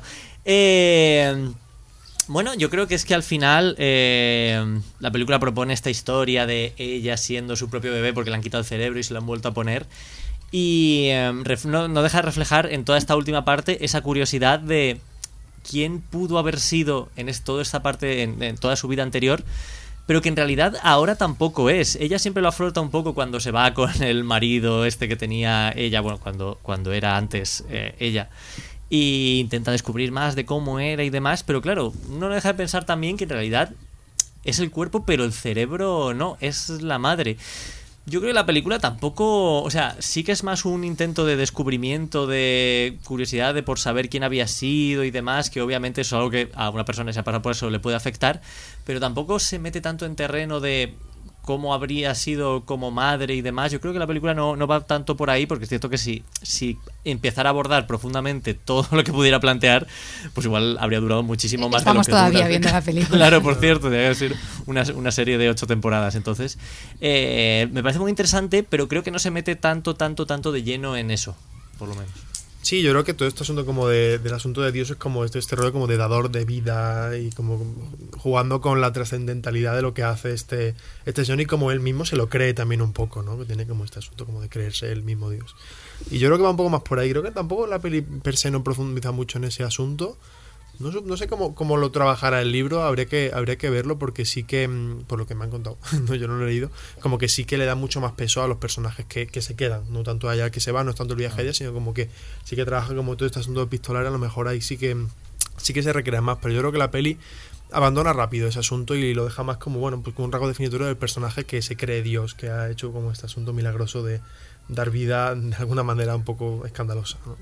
Bueno, yo creo que es que al final la película propone esta historia de ella siendo su propio bebé porque le han quitado el cerebro y se lo han vuelto a poner. Y no deja de reflejar en toda esta última parte esa curiosidad de quién pudo haber sido toda esta parte, en toda su vida anterior, pero que en realidad ahora tampoco es. Ella siempre lo afronta un poco cuando se va con el marido este que tenía ella, bueno, cuando era antes ella, y intenta descubrir más de cómo era y demás, pero claro, no deja de pensar también que en realidad es el cuerpo, pero el cerebro no, es la madre. Yo creo que la película tampoco, o sea, sí que es más un intento de descubrimiento, de curiosidad de por saber quién había sido y demás, que obviamente eso es algo que a una persona que se ha pasado por eso le puede afectar, pero tampoco se mete tanto en terreno de cómo habría sido como madre y demás. Yo creo que la película no va tanto por ahí, porque es cierto que si empezara a abordar profundamente todo lo que pudiera plantear, pues igual habría durado muchísimo más. Estamos de lo que todavía dura. viendo la película. Claro, por cierto, debe ser una serie de 8 temporadas. Entonces, me parece muy interesante, pero creo que no se mete tanto de lleno en eso, por lo menos. Sí, yo creo que todo este asunto como del asunto de Dios es como este rollo como de dador de vida y como jugando con la trascendentalidad de lo que hace este señor, y como él mismo se lo cree también un poco, ¿no? Que tiene como este asunto como de creerse él mismo Dios. Y yo creo que va un poco más por ahí. Creo que tampoco la peli per se no profundiza mucho en ese asunto. No sé cómo lo trabajará el libro, habría que verlo, porque sí que, por lo que me han contado, no, yo no lo he leído, como que sí que le da mucho más peso a los personajes que se quedan, no tanto a ella que se va, no es tanto el viaje a ella, sino como que sí que trabaja como todo este asunto epistolar, a lo mejor ahí sí que se recrea más, pero yo creo que la peli abandona rápido ese asunto y lo deja más como, bueno, pues como un rasgo definitorio del personaje que se cree Dios, que ha hecho como este asunto milagroso de dar vida de alguna manera un poco escandalosa, ¿no?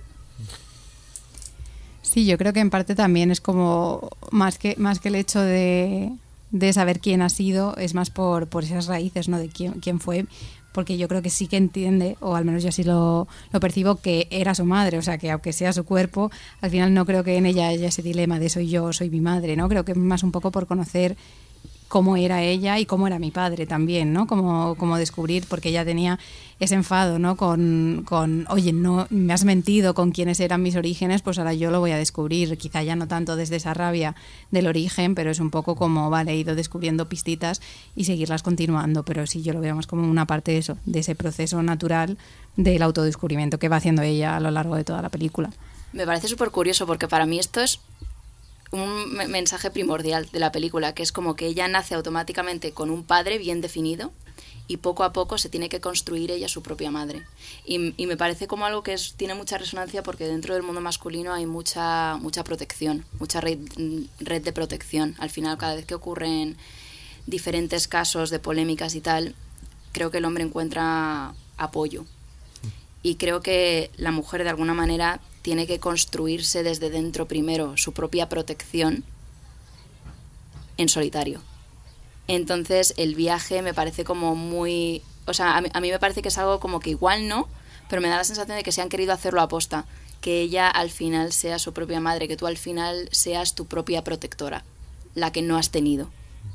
Sí, yo creo que en parte también es como más que el hecho de saber quién ha sido, es más por esas raíces, ¿no? De quién fue, porque yo creo que sí que entiende, o al menos yo así lo percibo, que era su madre, o sea, que aunque sea su cuerpo, al final no creo que en ella haya ese dilema de soy yo, soy mi madre, ¿no? Creo que es más un poco por conocer cómo era ella y cómo era mi padre también, ¿no? Como descubrir, porque ella tenía ese enfado, ¿no? Con oye, no me has mentido con quiénes eran mis orígenes, pues ahora yo lo voy a descubrir, quizá ya no tanto desde esa rabia del origen, pero es un poco como, vale, he ido descubriendo pistitas y seguirlas continuando, pero sí, yo lo veo más como una parte de eso, de ese proceso natural del autodescubrimiento que va haciendo ella a lo largo de toda la película. Me parece súper curioso, porque para mí esto es un mensaje primordial de la película, que es como que ella nace automáticamente con un padre bien definido y poco a poco se tiene que construir ella su propia madre. Y me parece como algo que tiene mucha resonancia, porque dentro del mundo masculino hay mucha protección, mucha red de protección. Al final, cada vez que ocurren diferentes casos de polémicas y tal, creo que el hombre encuentra apoyo. Y creo que la mujer, de alguna manera, tiene que construirse desde dentro primero su propia protección en solitario. Entonces el viaje me parece como muy... O sea, a mí me parece que es algo como que igual no, pero me da la sensación de que se han querido hacerlo a posta. Que ella al final sea su propia madre, que tú al final seas tu propia protectora, la que no has tenido.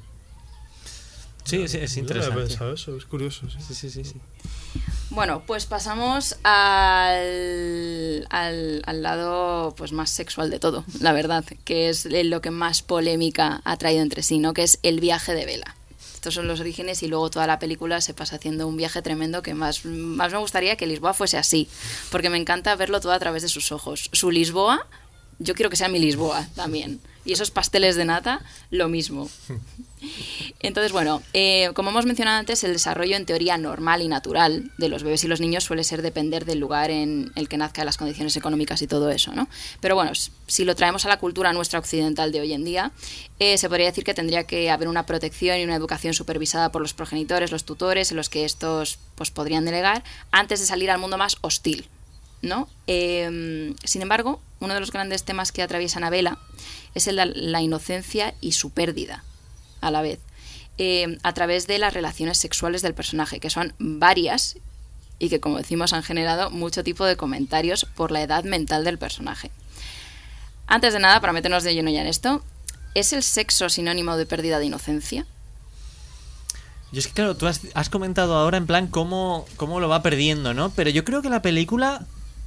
Sí, es interesante. Yo no había pensado eso, es curioso. Sí. Sí. Bueno, pues pasamos al lado pues más sexual de todo, la verdad, que es lo que más polémica ha traído entre sí, ¿no? Que es el viaje de Bella. Estos son los orígenes, y luego toda la película se pasa haciendo un viaje tremendo, que más me gustaría que Lisboa fuese así, porque me encanta verlo todo a través de sus ojos. Su Lisboa, yo quiero que sea mi Lisboa también. Y esos pasteles de nata, lo mismo. Entonces, bueno, como hemos mencionado antes, el desarrollo en teoría normal y natural de los bebés y los niños suele ser depender del lugar en el que nazca, las condiciones económicas y todo eso, ¿no? Pero bueno, si lo traemos a la cultura nuestra occidental de hoy en día, se podría decir que tendría que haber una protección y una educación supervisada por los progenitores, los tutores, en los que estos pues podrían delegar antes de salir al mundo más hostil, ¿no? Sin embargo, uno de los grandes temas que atraviesan a Bella es la inocencia y su pérdida a la vez, a través de las relaciones sexuales del personaje, que son varias y que, como decimos, han generado mucho tipo de comentarios por la edad mental del personaje. Antes de nada, para meternos de lleno ya en esto, ¿es el sexo sinónimo de pérdida de inocencia? Yo es que, claro, tú has comentado ahora en plan cómo lo va perdiendo, ¿no? Pero yo creo que la película,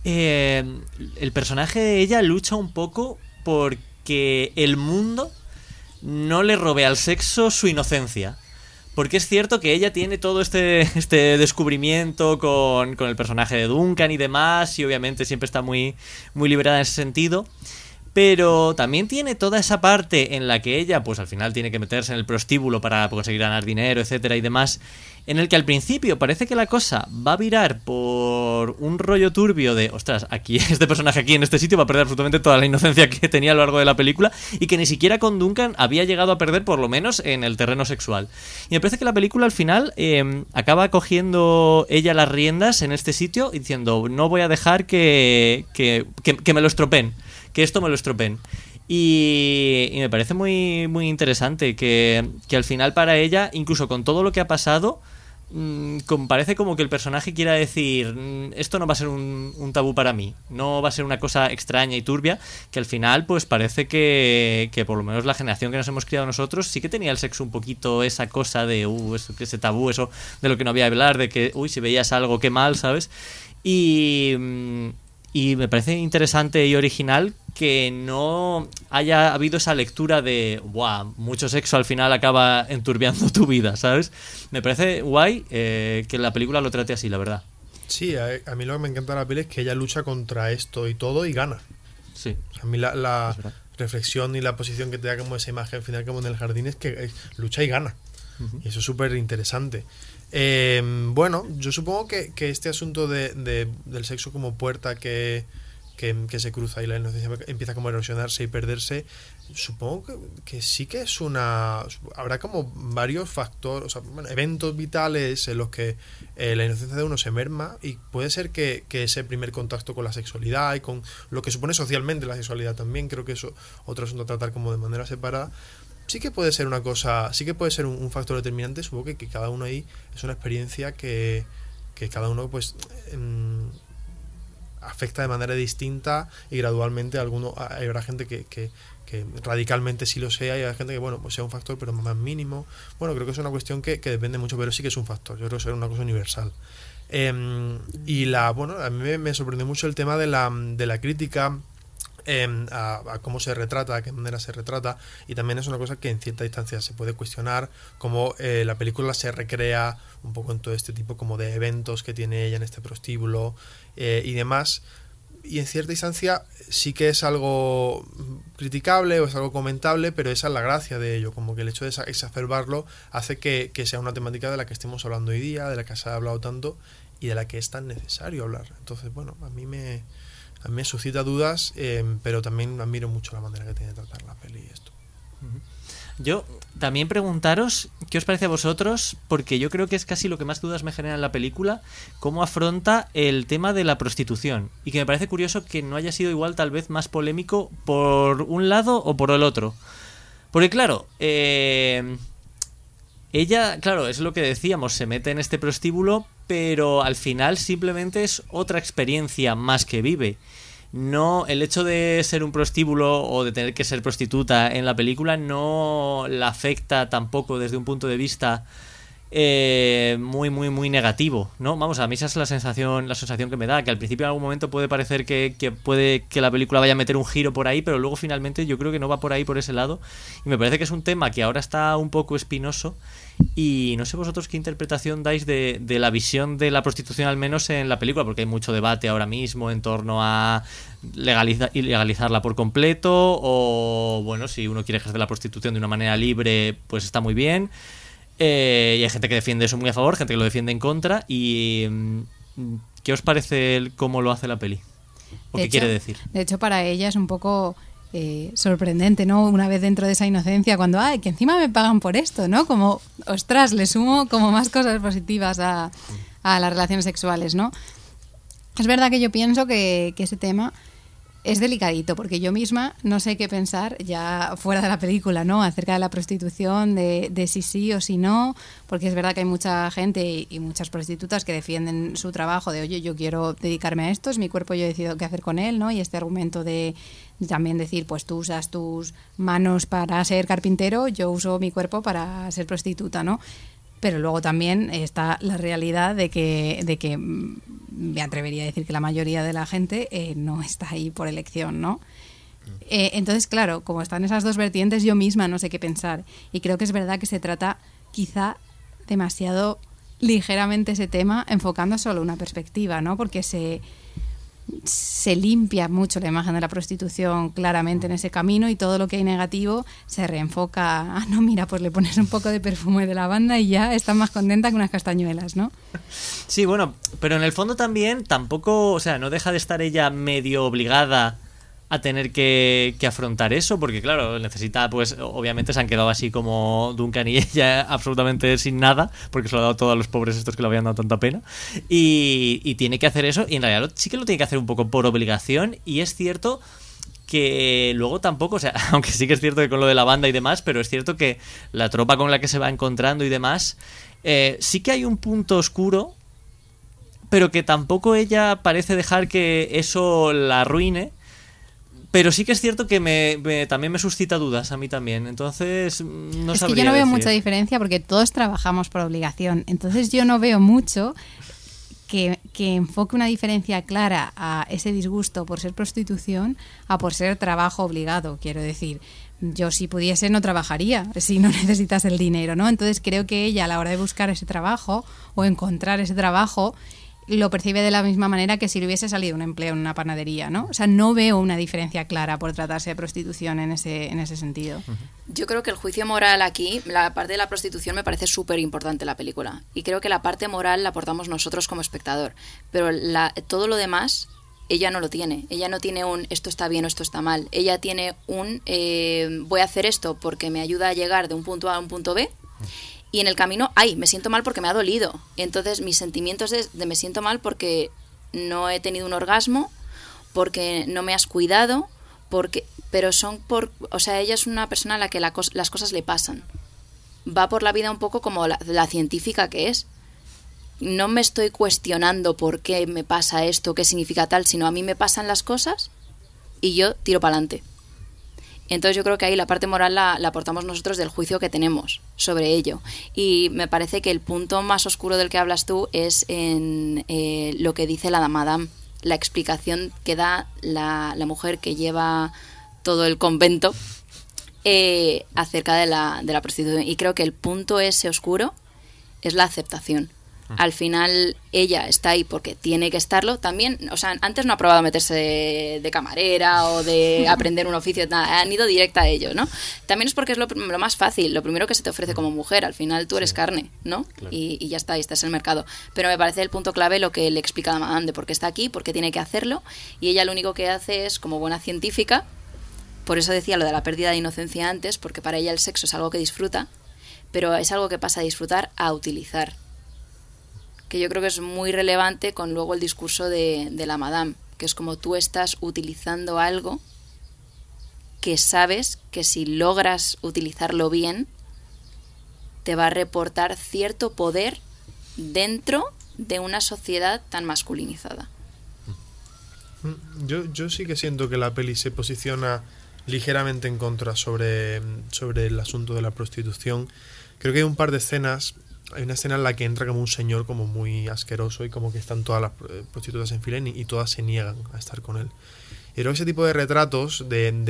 el personaje de ella lucha un poco porque el mundo no le robe al sexo su inocencia. Porque es cierto que ella tiene todo este descubrimiento con el personaje de Duncan y demás, y obviamente siempre está muy, muy liberada en ese sentido. Pero también tiene toda esa parte en la que ella, pues al final tiene que meterse en el prostíbulo para conseguir ganar dinero, etcétera y demás, en el que al principio parece que la cosa va a virar por un rollo turbio de, ostras, aquí este personaje aquí en este sitio va a perder absolutamente toda la inocencia que tenía a lo largo de la película, y que ni siquiera con Duncan había llegado a perder, por lo menos en el terreno sexual. Y me parece que la película al final acaba cogiendo ella las riendas en este sitio y diciendo, no voy a dejar que me lo estropeen, que esto me lo estropeen. Y me parece muy, muy interesante que al final para ella, incluso con todo lo que ha pasado, parece como que el personaje quiera decir, esto no va a ser un tabú para mí, no va a ser una cosa extraña y turbia, que al final pues parece que por lo menos la generación que nos hemos criado nosotros sí que tenía el sexo un poquito esa cosa de eso, ese tabú, eso de lo que no había que hablar, de que si veías algo, qué mal, ¿sabes? Y me parece interesante y original que no haya habido esa lectura de ¡buah! Mucho sexo al final acaba enturbiando tu vida, ¿sabes? Me parece guay que la película lo trate así, la verdad. Sí, a mí lo que me encanta de la peli es que ella lucha contra esto y todo y gana. Sí. O sea, a mí la reflexión y la posición que te da como esa imagen final como en el jardín es que lucha y gana. Uh-huh. Y eso es súper interesante. Bueno, yo supongo que este asunto del sexo como puerta que se cruza y la inocencia empieza como a erosionarse y perderse, supongo que sí que es habrá como varios factores, o sea, bueno, eventos vitales en los que la inocencia de uno se merma, y puede ser que ese primer contacto con la sexualidad y con lo que supone socialmente la sexualidad también, creo que eso otro asunto a tratar como de manera separada, sí que puede ser una cosa, sí que puede ser un factor determinante. Supongo que cada uno ahí es una experiencia que cada uno pues afecta de manera distinta, y gradualmente habrá gente que radicalmente sí lo sea, y hay gente que bueno pues sea un factor pero más mínimo. Bueno, creo que es una cuestión que depende mucho, pero sí que es un factor. Yo creo que es una cosa universal. Y bueno, a mí me sorprendió mucho el tema de la crítica a cómo se retrata, a qué manera se retrata, y también es una cosa que en cierta distancia se puede cuestionar, cómo la película se recrea un poco en todo este tipo como de eventos que tiene ella en este prostíbulo y demás, y en cierta distancia sí que es algo criticable o es algo comentable, pero esa es la gracia de ello, como que el hecho de exacerbarlo hace que sea una temática de la que estemos hablando hoy día, de la que se ha hablado tanto y de la que es tan necesario hablar. Entonces, bueno, a mí me suscita dudas, pero también admiro mucho la manera que tiene de tratar la peli y esto. Yo también preguntaros qué os parece a vosotros, porque yo creo que es casi lo que más dudas me genera en la película, cómo afronta el tema de la prostitución, y que me parece curioso que no haya sido igual tal vez más polémico por un lado o por el otro. Porque claro, ella, claro, es lo que decíamos, se mete en este prostíbulo, pero al final simplemente es otra experiencia más que vive. No, el hecho de ser un prostíbulo o de tener que ser prostituta en la película no la afecta tampoco desde un punto de vista muy, muy, muy negativo, ¿no? Vamos, a mí esa es la sensación que me da, que al principio en algún momento puede parecer que puede que la película vaya a meter un giro por ahí, pero luego finalmente yo creo que no va por ahí, por ese lado, y me parece que es un tema que ahora está un poco espinoso, y no sé vosotros qué interpretación dais de la visión de la prostitución, al menos en la película, porque hay mucho debate ahora mismo en torno a ilegalizarla por completo, o bueno, si uno quiere ejercer la prostitución de una manera libre, pues está muy bien. Y hay gente que defiende eso muy a favor, gente que lo defiende en contra. Y ¿qué os parece cómo lo hace la peli? ¿O qué quiere decir? De hecho, para ella es un poco sorprendente, ¿no? Una vez dentro de esa inocencia, cuando ¡ay, que encima me pagan por esto!, ¿no? Como, ostras, le sumo como más cosas positivas a las relaciones sexuales, ¿no? Es verdad que yo pienso que ese tema es delicadito, porque yo misma no sé qué pensar ya fuera de la película, ¿no? Acerca de la prostitución, de si sí o si no, porque es verdad que hay mucha gente y muchas prostitutas que defienden su trabajo de, oye, yo quiero dedicarme a esto, es mi cuerpo, yo decido qué hacer con él, ¿no? Y este argumento de también decir, pues tú usas tus manos para ser carpintero, yo uso mi cuerpo para ser prostituta, ¿no? pero luego también está la realidad de que me atrevería a decir que la mayoría de la gente no está ahí por elección, ¿no? Entonces, claro, como están esas dos vertientes, yo misma no sé qué pensar. Y creo que es verdad que se trata quizá demasiado ligeramente ese tema, enfocando solo una perspectiva, ¿no? Porque se limpia mucho la imagen de la prostitución claramente en ese camino, y todo lo que hay negativo se reenfoca. No, mira, pues le pones un poco de perfume de lavanda y ya estás más contenta que unas castañuelas, ¿no? Sí, bueno, pero en el fondo también tampoco, o sea, no deja de estar ella medio obligada a tener que afrontar eso, porque claro, necesita, pues obviamente se han quedado así como Duncan y ella absolutamente sin nada, porque se lo ha dado todo a los pobres estos que le habían dado tanta pena, y tiene que hacer eso, y en realidad sí que lo tiene que hacer un poco por obligación. Y es cierto que luego tampoco, o sea, aunque sí que es cierto que con lo de la banda y demás, pero es cierto que la tropa con la que se va encontrando y demás, sí que hay un punto oscuro, pero que tampoco ella parece dejar que eso la arruine. Pero sí que es cierto que también me suscita dudas a mí también. Entonces, no sabría Es que yo no veo decir. mucha diferencia, porque todos trabajamos por obligación. Entonces yo no veo mucho que enfoque una diferencia clara a ese disgusto por ser prostitución a por ser trabajo obligado. Quiero decir, yo si pudiese no trabajaría si no necesitas el dinero, ¿no? Entonces creo que ella, a la hora de buscar ese trabajo o encontrar ese trabajo, lo percibe de la misma manera que si le hubiese salido un empleo en una panadería, ¿no? O sea, no veo una diferencia clara por tratarse de prostitución en ese sentido. Yo creo que el juicio moral aquí, la parte de la prostitución, me parece súper importante en la película. Y creo que la parte moral la aportamos nosotros como espectador. Pero todo lo demás, ella no lo tiene. Ella no tiene un esto está bien o esto está mal. Ella tiene un voy a hacer esto porque me ayuda a llegar de un punto A a un punto B. Y en el camino, me siento mal porque me ha dolido. Entonces mis sentimientos de me siento mal porque no he tenido un orgasmo, porque no me has cuidado, pero o sea, ella es una persona a la que las cosas le pasan. Va por la vida un poco como la científica que es. No me estoy cuestionando por qué me pasa esto, qué significa tal, sino a mí me pasan las cosas y yo tiro para adelante. Entonces yo creo que ahí la parte moral la aportamos nosotros del juicio que tenemos sobre ello. Y me parece que el punto más oscuro del que hablas tú es en lo que dice la madame, la explicación que da la mujer que lleva todo el convento acerca de la prostitución. Y creo que el punto ese oscuro es la aceptación. Al final ella está ahí porque tiene que estarlo. También, o sea, antes no ha probado meterse de camarera o de aprender un oficio, nada, han ido directa a ello, ¿no? También es porque es lo más fácil, lo primero que se te ofrece como mujer. Al final tú eres carne, ¿no? Claro. Y ya está, y estás en el mercado. Pero me parece el punto clave lo que le explica a la madame de por qué está aquí, por qué tiene que hacerlo, y ella lo único que hace es, como buena científica, por eso decía lo de la pérdida de inocencia antes, porque para ella el sexo es algo que disfruta, pero es algo que pasa a disfrutar a utilizar. Que yo creo que es muy relevante con luego el discurso de la madame, que es como tú estás utilizando algo que sabes que si logras utilizarlo bien te va a reportar cierto poder dentro de una sociedad tan masculinizada. Yo sí que siento que la peli se posiciona ligeramente en contra sobre el asunto de la prostitución. Creo que hay un par de escenas. Hay una escena en la que entra como un señor como muy asqueroso y como que están todas las prostitutas en fila y todas se niegan a estar con él. Y creo que ese tipo de retratos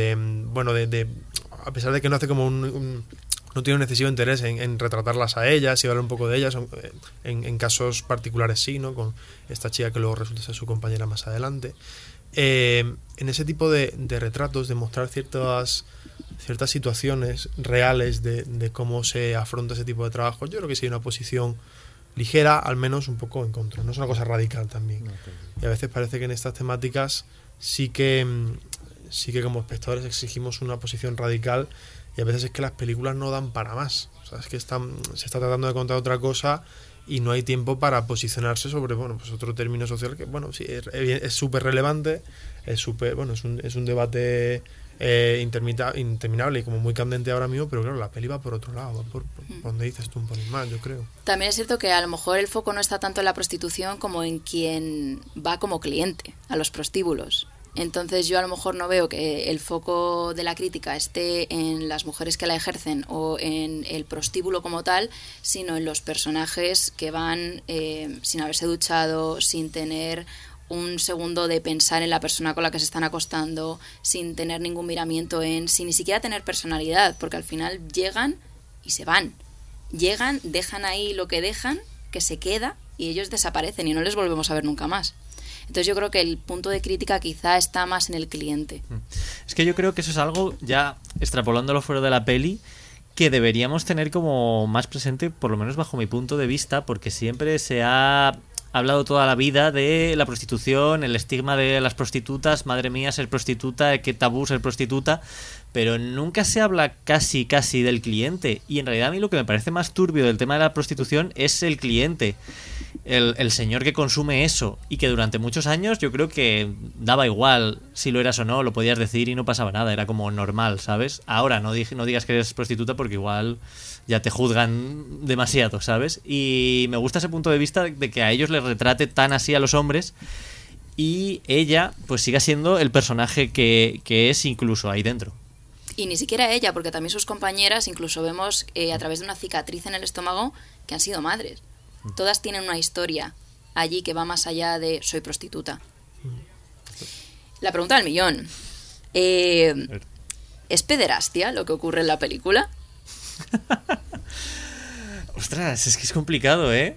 a pesar de que no hace como no tiene un excesivo interés en retratarlas a ellas y hablar un poco de ellas, en casos particulares sí, ¿no? Con esta chica que luego resulta ser su compañera más adelante. En ese tipo de retratos, de mostrar ciertas situaciones reales de cómo se afronta ese tipo de trabajo, yo creo que sí hay una posición ligera, al menos un poco en contra. No es una cosa radical también. Okay. Y a veces parece que en estas temáticas sí que como espectadores exigimos una posición radical, y a veces es que las películas no dan para más. O sea, es que se está tratando de contar otra cosa y no hay tiempo para posicionarse sobre pues otro término social que sí es súper relevante, es un debate interminable y como muy candente ahora mismo, pero claro, la peli va por otro lado, va por donde dices tú un poco más, yo creo. También es cierto que a lo mejor el foco no está tanto en la prostitución como en quien va como cliente a los prostíbulos. Entonces yo a lo mejor no veo que el foco de la crítica esté en las mujeres que la ejercen o en el prostíbulo como tal, sino en los personajes que van sin haberse duchado, sin tener un segundo de pensar en la persona con la que se están acostando, sin tener ningún miramiento sin ni siquiera tener personalidad, porque al final llegan y se van. Llegan, dejan ahí lo que dejan, que se queda, y ellos desaparecen y no les volvemos a ver nunca más. Entonces yo creo que el punto de crítica quizá está más en el cliente. Es que yo creo que eso es algo, ya extrapolándolo fuera de la peli, que deberíamos tener como más presente, por lo menos bajo mi punto de vista, porque siempre se ha hablado toda la vida de la prostitución, el estigma de las prostitutas, madre mía, ser prostituta, qué tabú ser prostituta, pero nunca se habla casi del cliente. Y en realidad a mí lo que me parece más turbio del tema de la prostitución es el cliente. El señor que consume eso, y que durante muchos años yo creo que daba igual si lo eras o no, lo podías decir y no pasaba nada, era como normal, ¿sabes? Ahora no digas que eres prostituta porque igual ya te juzgan demasiado, ¿sabes? Y me gusta ese punto de vista de que a ellos les retrate tan así a los hombres, y ella pues siga siendo el personaje que es incluso ahí dentro. Y ni siquiera ella, porque también sus compañeras, incluso vemos a través de una cicatriz en el estómago, que han sido madres. Todas tienen una historia allí que va más allá de soy prostituta. La pregunta del millón. ¿Es pederastia lo que ocurre en la película? Ostras, es que es complicado, ¿eh?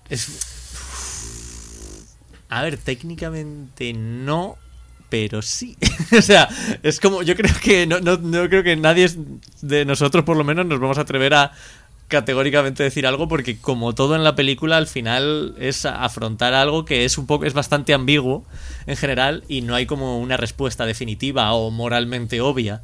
A ver, técnicamente no, pero sí. O sea, es como, yo creo que no creo que nadie de nosotros por lo menos nos vamos a atrever a categóricamente decir algo, porque como todo en la película al final es afrontar algo que es bastante ambiguo en general, y no hay como una respuesta definitiva o moralmente obvia.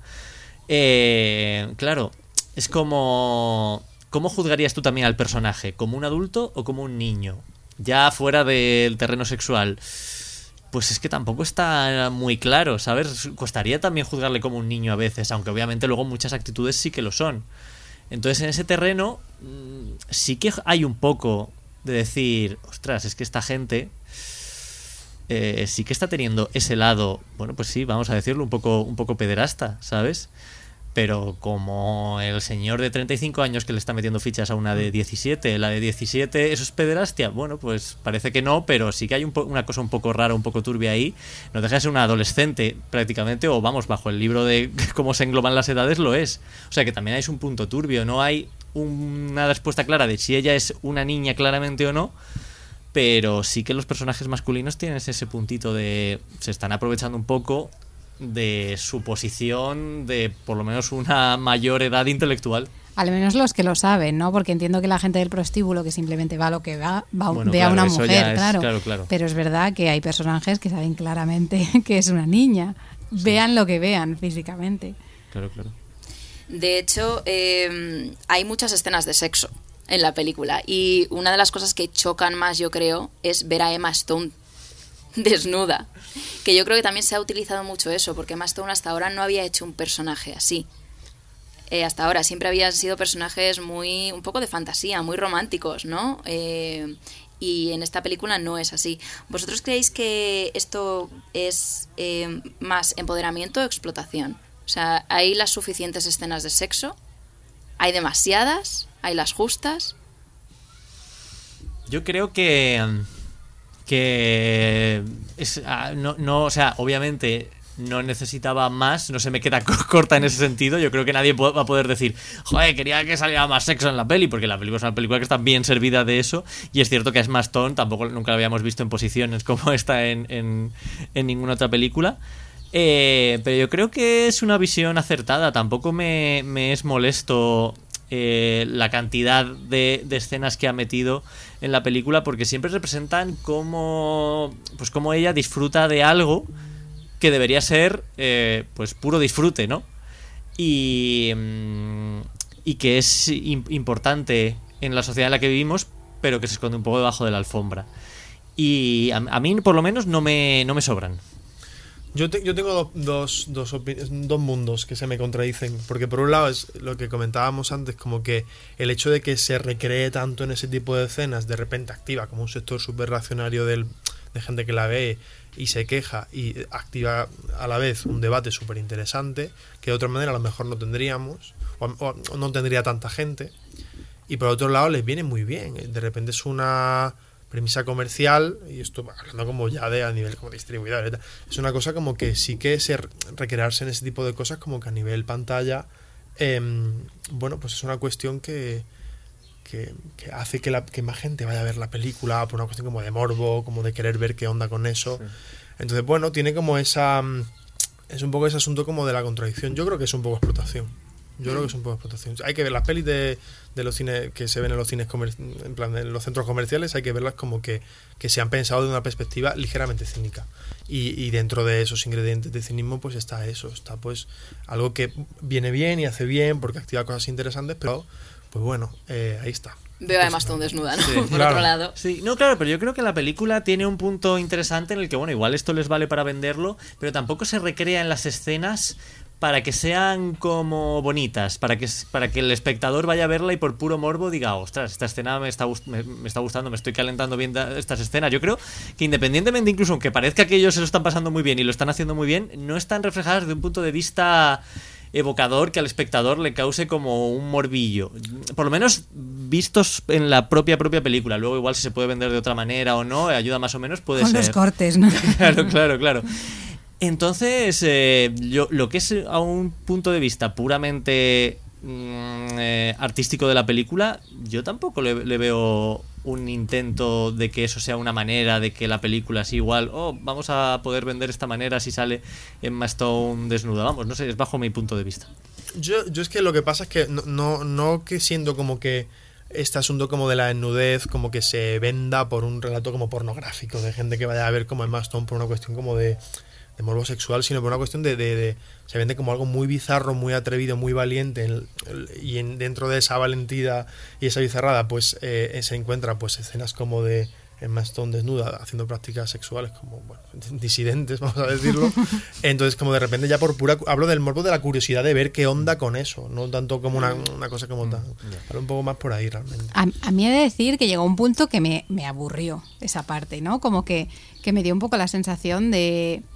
Claro, es como, ¿cómo juzgarías tú también al personaje? ¿Como un adulto o como un niño? Ya fuera del terreno sexual, pues es que tampoco está muy claro, ¿sabes? Costaría también juzgarle como un niño a veces, aunque obviamente luego muchas actitudes sí que lo son. Entonces en ese terreno sí que hay un poco de decir, ostras, es que esta gente sí que está teniendo ese lado, bueno, pues sí, vamos a decirlo, un poco pederasta, ¿sabes? Pero como el señor de 35 años que le está metiendo fichas a una de 17, la de 17, ¿eso es pederastia? Bueno, pues parece que no, pero sí que hay una cosa un poco rara, un poco turbia ahí. No deja de ser una adolescente prácticamente, o vamos, bajo el libro de cómo se engloban las edades lo es. O sea que también hay un punto turbio, no hay una respuesta clara de si ella es una niña claramente o no, pero sí que los personajes masculinos tienen ese puntito de se están aprovechando un poco de su posición de por lo menos una mayor edad intelectual. Al menos los que lo saben, ¿no? Porque entiendo que la gente del prostíbulo que simplemente va a lo que Bueno, ve claro, a una eso mujer, ya es, claro. Pero es verdad que hay personajes que saben claramente que es una niña. Sí. Vean lo que vean físicamente. Claro. De hecho, hay muchas escenas de sexo en la película, y una de las cosas que chocan más, yo creo, es ver a Emma Stone desnuda, que yo creo que también se ha utilizado mucho eso, porque Emma Stone hasta ahora no había hecho un personaje así. Hasta ahora siempre habían sido personajes un poco de fantasía, muy románticos, ¿no? Y en esta película no es así. ¿Vosotros creéis que esto es más empoderamiento o explotación? O sea, ¿hay las suficientes escenas de sexo? ¿Hay demasiadas? ¿Hay las justas? Yo creo que es, no, o sea, obviamente no necesitaba más, no se me queda corta en ese sentido. Yo creo que nadie va a poder decir, joder, quería que saliera más sexo en la peli, porque la película es una película que está bien servida de eso, y es cierto que a Emma Stone tampoco nunca la habíamos visto en posiciones como esta en ninguna otra película. Pero yo creo que es una visión acertada. Tampoco me es molesto la cantidad de escenas que ha metido en la película, porque siempre representan cómo ella disfruta de algo que debería ser pues puro disfrute, ¿no? Y que es importante en la sociedad en la que vivimos, pero que se esconde un poco debajo de la alfombra. Y a mí por lo menos no me sobran. Yo tengo dos mundos que se me contradicen, porque por un lado es lo que comentábamos antes, como que el hecho de que se recree tanto en ese tipo de escenas, de repente activa como un sector súper reaccionario de gente que la ve y se queja y activa a la vez un debate súper interesante que de otra manera a lo mejor no tendríamos o no tendría tanta gente, y por otro lado les viene muy bien. De repente es una premisa comercial, y esto hablando como ya de a nivel como distribuidor, es una cosa como que sí que recrearse en ese tipo de cosas como que a nivel pantalla, bueno, pues es una cuestión que hace que más gente vaya a ver la película por una cuestión como de morbo, como de querer ver qué onda con eso. Sí. Entonces, bueno, tiene como es un poco ese asunto como de la contradicción. Yo creo que es un poco explotación. Hay que ver las pelis de los cines que se ven en los cines en plan en los centros comerciales, hay que verlas como que se han pensado de una perspectiva ligeramente cínica. Y dentro de esos ingredientes de cinismo pues está pues algo que viene bien y hace bien porque activa cosas interesantes, pero pues bueno, ahí está. Veo además todo desnuda, ¿no? Sí, por claro. otro lado. Sí, no, claro, pero yo creo que la película tiene un punto interesante en el que, bueno, igual esto les vale para venderlo, pero tampoco se recrea en las escenas para que sean como bonitas, para que el espectador vaya a verla y por puro morbo diga, ostras, esta escena me está gustando, me estoy calentando bien estas escenas. Yo creo que independientemente, incluso aunque parezca que ellos se lo están pasando muy bien y lo están haciendo muy bien, no están reflejadas desde un punto de vista evocador que al espectador le cause como un morbillo, por lo menos vistos en la propia película. Luego igual si se puede vender de otra manera o no, ayuda más o menos, puede con ser. Con los cortes, ¿no? Claro. Entonces, yo lo que es a un punto de vista puramente artístico de la película, yo tampoco le veo un intento de que eso sea una manera de que la película es igual, vamos a poder vender esta manera si sale Emma Stone desnuda. Vamos, no sé, es bajo mi punto de vista. Yo es que lo que pasa es que no que siendo como que este asunto como de la desnudez como que se venda por un relato como pornográfico de gente que vaya a ver como Emma Stone por una cuestión como de morbo sexual, sino por una cuestión de se vende como algo muy bizarro, muy atrevido, muy valiente, dentro de esa valentía y esa bizarrada pues se encuentra pues escenas como de Emma Stone desnuda haciendo prácticas sexuales como disidentes, vamos a decirlo. Entonces como de repente ya por pura hablo del morbo de la curiosidad de ver qué onda con eso, no tanto como una cosa como tan, hablo un poco más por ahí realmente. A mí he de decir que llegó un punto que me aburrió esa parte, ¿no? Como que me dio un poco la sensación de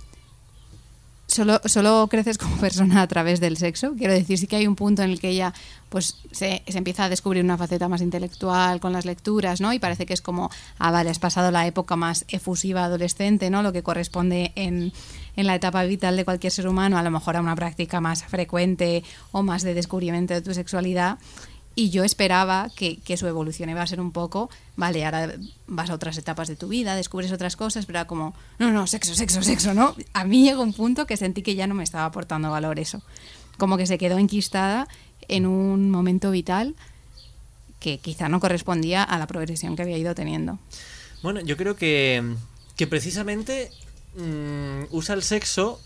Solo creces como persona a través del sexo. Quiero decir, sí que hay un punto en el que ella pues se empieza a descubrir una faceta más intelectual con las lecturas, ¿no? Y parece que es como, vale, has pasado la época más efusiva adolescente, ¿no? Lo que corresponde en la etapa vital de cualquier ser humano, a lo mejor a una práctica más frecuente o más de descubrimiento de tu sexualidad. Y yo esperaba que su evolución iba a ser un poco, vale, ahora vas a otras etapas de tu vida, descubres otras cosas, pero era como, no, sexo, ¿no? A mí llegó un punto que sentí que ya no me estaba aportando valor eso. Como que se quedó enquistada en un momento vital que quizá no correspondía a la progresión que había ido teniendo. Bueno, yo creo que precisamente usa el sexo,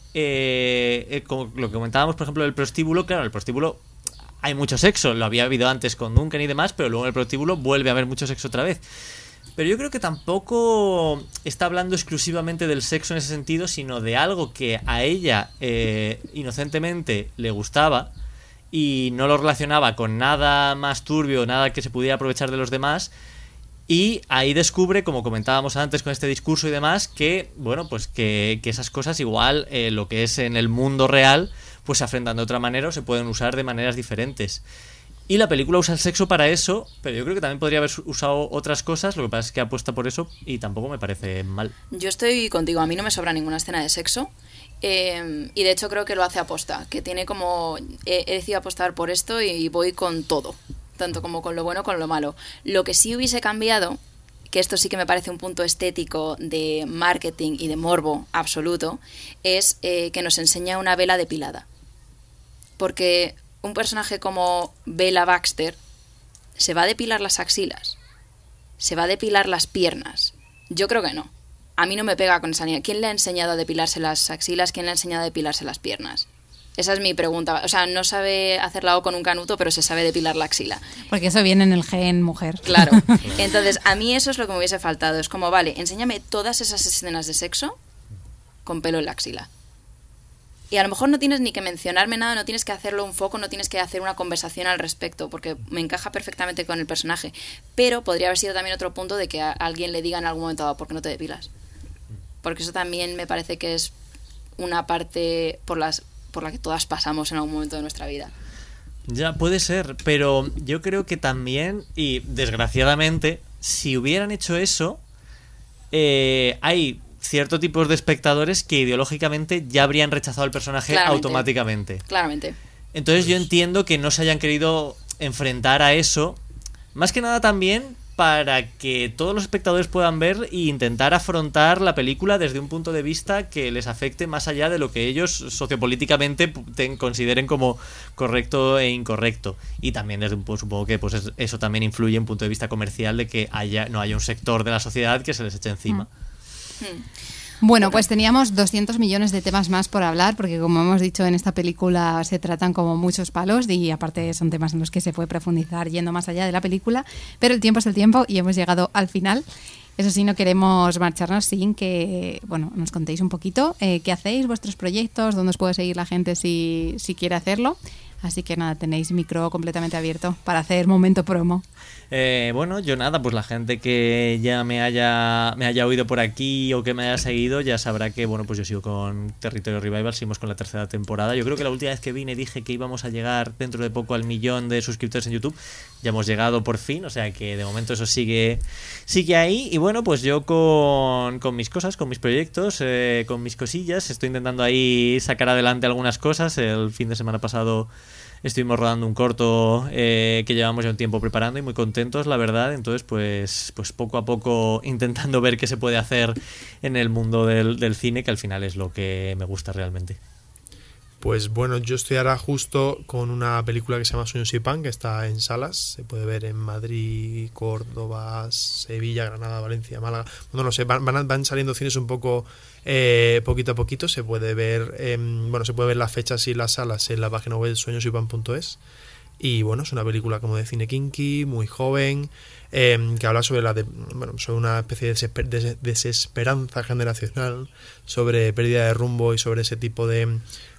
como lo que comentábamos, por ejemplo, del prostíbulo. Claro, el prostíbulo hay mucho sexo, lo había habido antes con Duncan y demás, pero luego en el prostíbulo vuelve a haber mucho sexo otra vez. Pero yo creo que tampoco está hablando exclusivamente del sexo en ese sentido, sino de algo que a ella inocentemente le gustaba y no lo relacionaba con nada más turbio, nada que se pudiera aprovechar de los demás. Y ahí descubre, como comentábamos antes con este discurso y demás, que bueno, pues que esas cosas igual lo que es en el mundo real pues se afrentan de otra manera o se pueden usar de maneras diferentes. Y la película usa el sexo para eso, pero yo creo que también podría haber usado otras cosas. Lo que pasa es que apuesta por eso y tampoco me parece mal. Yo estoy contigo, a mí no me sobra ninguna escena de sexo. Y de hecho creo que lo hace aposta, que tiene como he decidido apostar por esto y voy con todo, tanto como con lo bueno como con lo malo. Lo que sí hubiese cambiado, que esto sí que me parece un punto estético de marketing y de morbo absoluto, es que nos enseña una Bella depilada. Porque un personaje como Bella Baxter se va a depilar las axilas, se va a depilar las piernas. Yo creo que no. A mí no me pega con esa niña. ¿Quién le ha enseñado a depilarse las axilas? ¿Quién le ha enseñado a depilarse las piernas? Esa es mi pregunta. O sea, no sabe hacerla O con un canuto, pero se sabe depilar la axila. Porque eso viene en el gen mujer. Claro. Entonces, a mí eso es lo que me hubiese faltado. Es como, vale, enséñame todas esas escenas de sexo con pelo en la axila. Y a lo mejor no tienes ni que mencionarme nada, no tienes que hacerlo un foco, no tienes que hacer una conversación al respecto, porque me encaja perfectamente con el personaje. Pero podría haber sido también otro punto de que a alguien le diga en algún momento dado, ¿por qué no te depilas? porque eso también me parece que es una parte por la que todas pasamos en algún momento de nuestra vida. Ya, puede ser, pero yo creo que también, y desgraciadamente, si hubieran hecho eso, hay ciertos tipos de espectadores que ideológicamente ya habrían rechazado el personaje automáticamente. Claramente. Entonces yo entiendo que no se hayan querido enfrentar a eso, más que nada también para que todos los espectadores puedan ver e intentar afrontar la película desde un punto de vista que les afecte más allá de lo que ellos sociopolíticamente consideren como correcto e incorrecto. Y también desde supongo que pues eso también influye en punto de vista comercial de que no haya un sector de la sociedad que se les eche encima. Bueno, pues teníamos 200 millones de temas más por hablar, porque como hemos dicho, en esta película se tratan como muchos palos y aparte son temas en los que se puede profundizar yendo más allá de la película, pero el tiempo es el tiempo y hemos llegado al final. Eso sí, no queremos marcharnos sin que nos contéis un poquito qué hacéis, vuestros proyectos, dónde os puede seguir la gente si quiere hacerlo. Así que nada, tenéis micro completamente abierto para hacer momento promo. Yo nada, pues la gente que ya me haya oído por aquí o que me haya seguido ya sabrá que pues yo sigo con Territorio Revival, seguimos con la 3ª temporada. Yo creo que la última vez que vine dije que íbamos a llegar dentro de poco al 1.000.000 de suscriptores en YouTube. Ya hemos llegado por fin, o sea que de momento eso sigue ahí. Y pues yo con mis cosas, con mis proyectos, con mis cosillas, estoy intentando ahí sacar adelante algunas cosas. El fin de semana pasado estuvimos rodando un corto que llevamos ya un tiempo preparando y muy contentos, la verdad. Entonces, pues poco a poco intentando ver qué se puede hacer en el mundo del cine, que al final es lo que me gusta realmente. Pues yo estoy ahora justo con una película que se llama Sueños y Pan, que está en salas. Se puede ver en Madrid, Córdoba, Sevilla, Granada, Valencia, Málaga. No sé, van saliendo cines un poco poquito a poquito. Se puede ver se puede ver las fechas y las salas en la página web sueñosypan.es. Y es una película como de cine kinky, muy joven, que habla sobre sobre una especie de desesperanza generacional, sobre pérdida de rumbo y sobre ese tipo de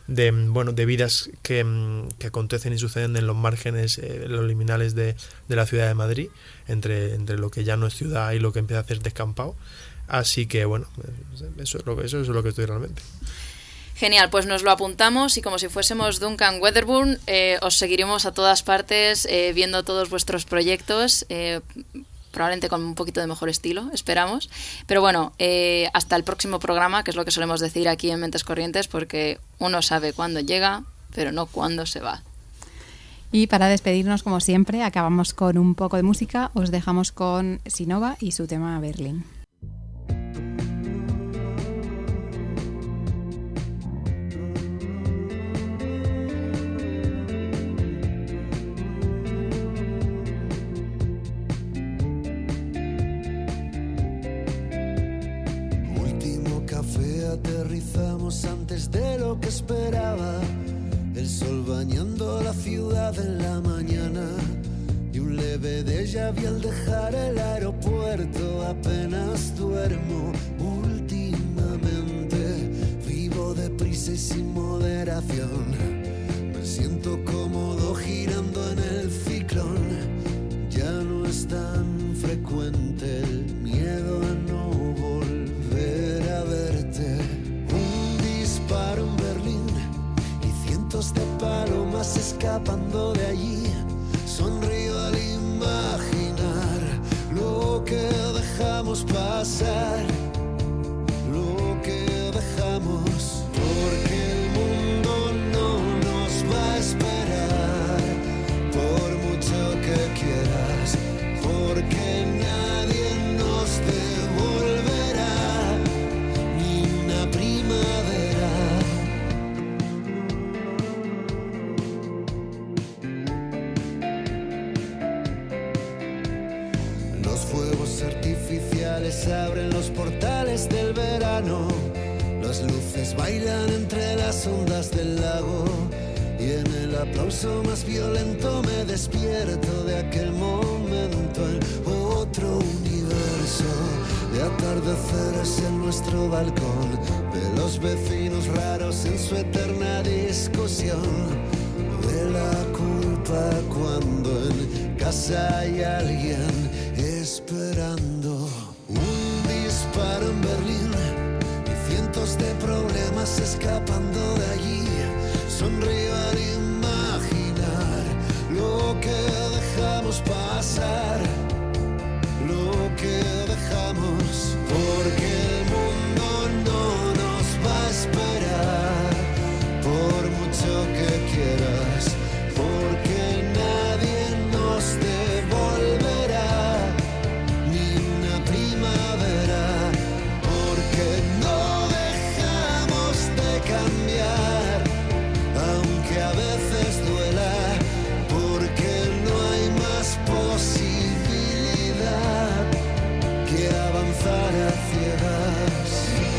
vidas que acontecen y suceden en los márgenes, los liminales de la ciudad de Madrid, entre lo que ya no es ciudad y lo que empieza a hacer descampado. Así que eso es lo que estoy realmente. Genial, pues nos lo apuntamos y como si fuésemos Duncan Wedderburn, os seguiremos a todas partes viendo todos vuestros proyectos, probablemente con un poquito de mejor estilo, esperamos. Pero hasta el próximo programa, que es lo que solemos decir aquí en Mentes Corrientes, porque uno sabe cuándo llega, pero no cuándo se va. Y para despedirnos, como siempre, acabamos con un poco de música. Os dejamos con Sinova y su tema Berlín. Aterrizamos antes de lo que esperaba, el sol bañando la ciudad en la mañana y un leve déjà vu al dejar el aeropuerto. Apenas duermo últimamente, vivo deprisa y sin moderación, me siento cómodo girando en el ciclón, ya no es tan frecuente el miedo a no volver a verte. En Berlín y cientos de palomas escapando de allí. Sonrío al imaginar lo que dejamos pasar, lo que dejamos, porque el mundo no nos va a esperar, por mucho que quieras, porque nadie nos devolverá ni una primavera. Artificiales abren los portales del verano, las luces bailan entre las ondas del lago y en el aplauso más violento me despierto de aquel momento en otro universo, de atardeceres en nuestro balcón, de los vecinos raros en su eterna discusión, de la culpa cuando en casa hay alguien esperando. Un disparo en Berlín lágrimas escapando de allí. Sonrío al imaginar lo que dejamos pasar, lo que dejamos, porque el mundo no nos va a esperar, por mucho que quieras, porque nadie nos devolverá ni una primavera, porque no dejamos de cambiar, aunque a veces duela, porque no hay más posibilidad que avanzar a ciegas.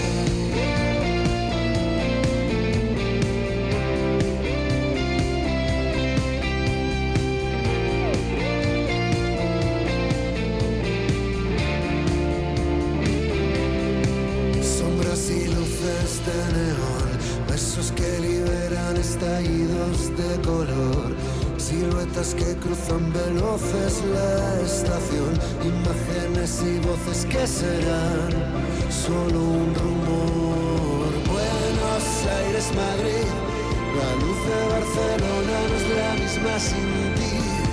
Sombras y luces de neón, besos que liberan estallidos de color, siluetas que cruzan veloces la estación, imágenes y voces que serán solo un rumor. Buenos Aires, Madrid, la luz de Barcelona no es la misma sin ti.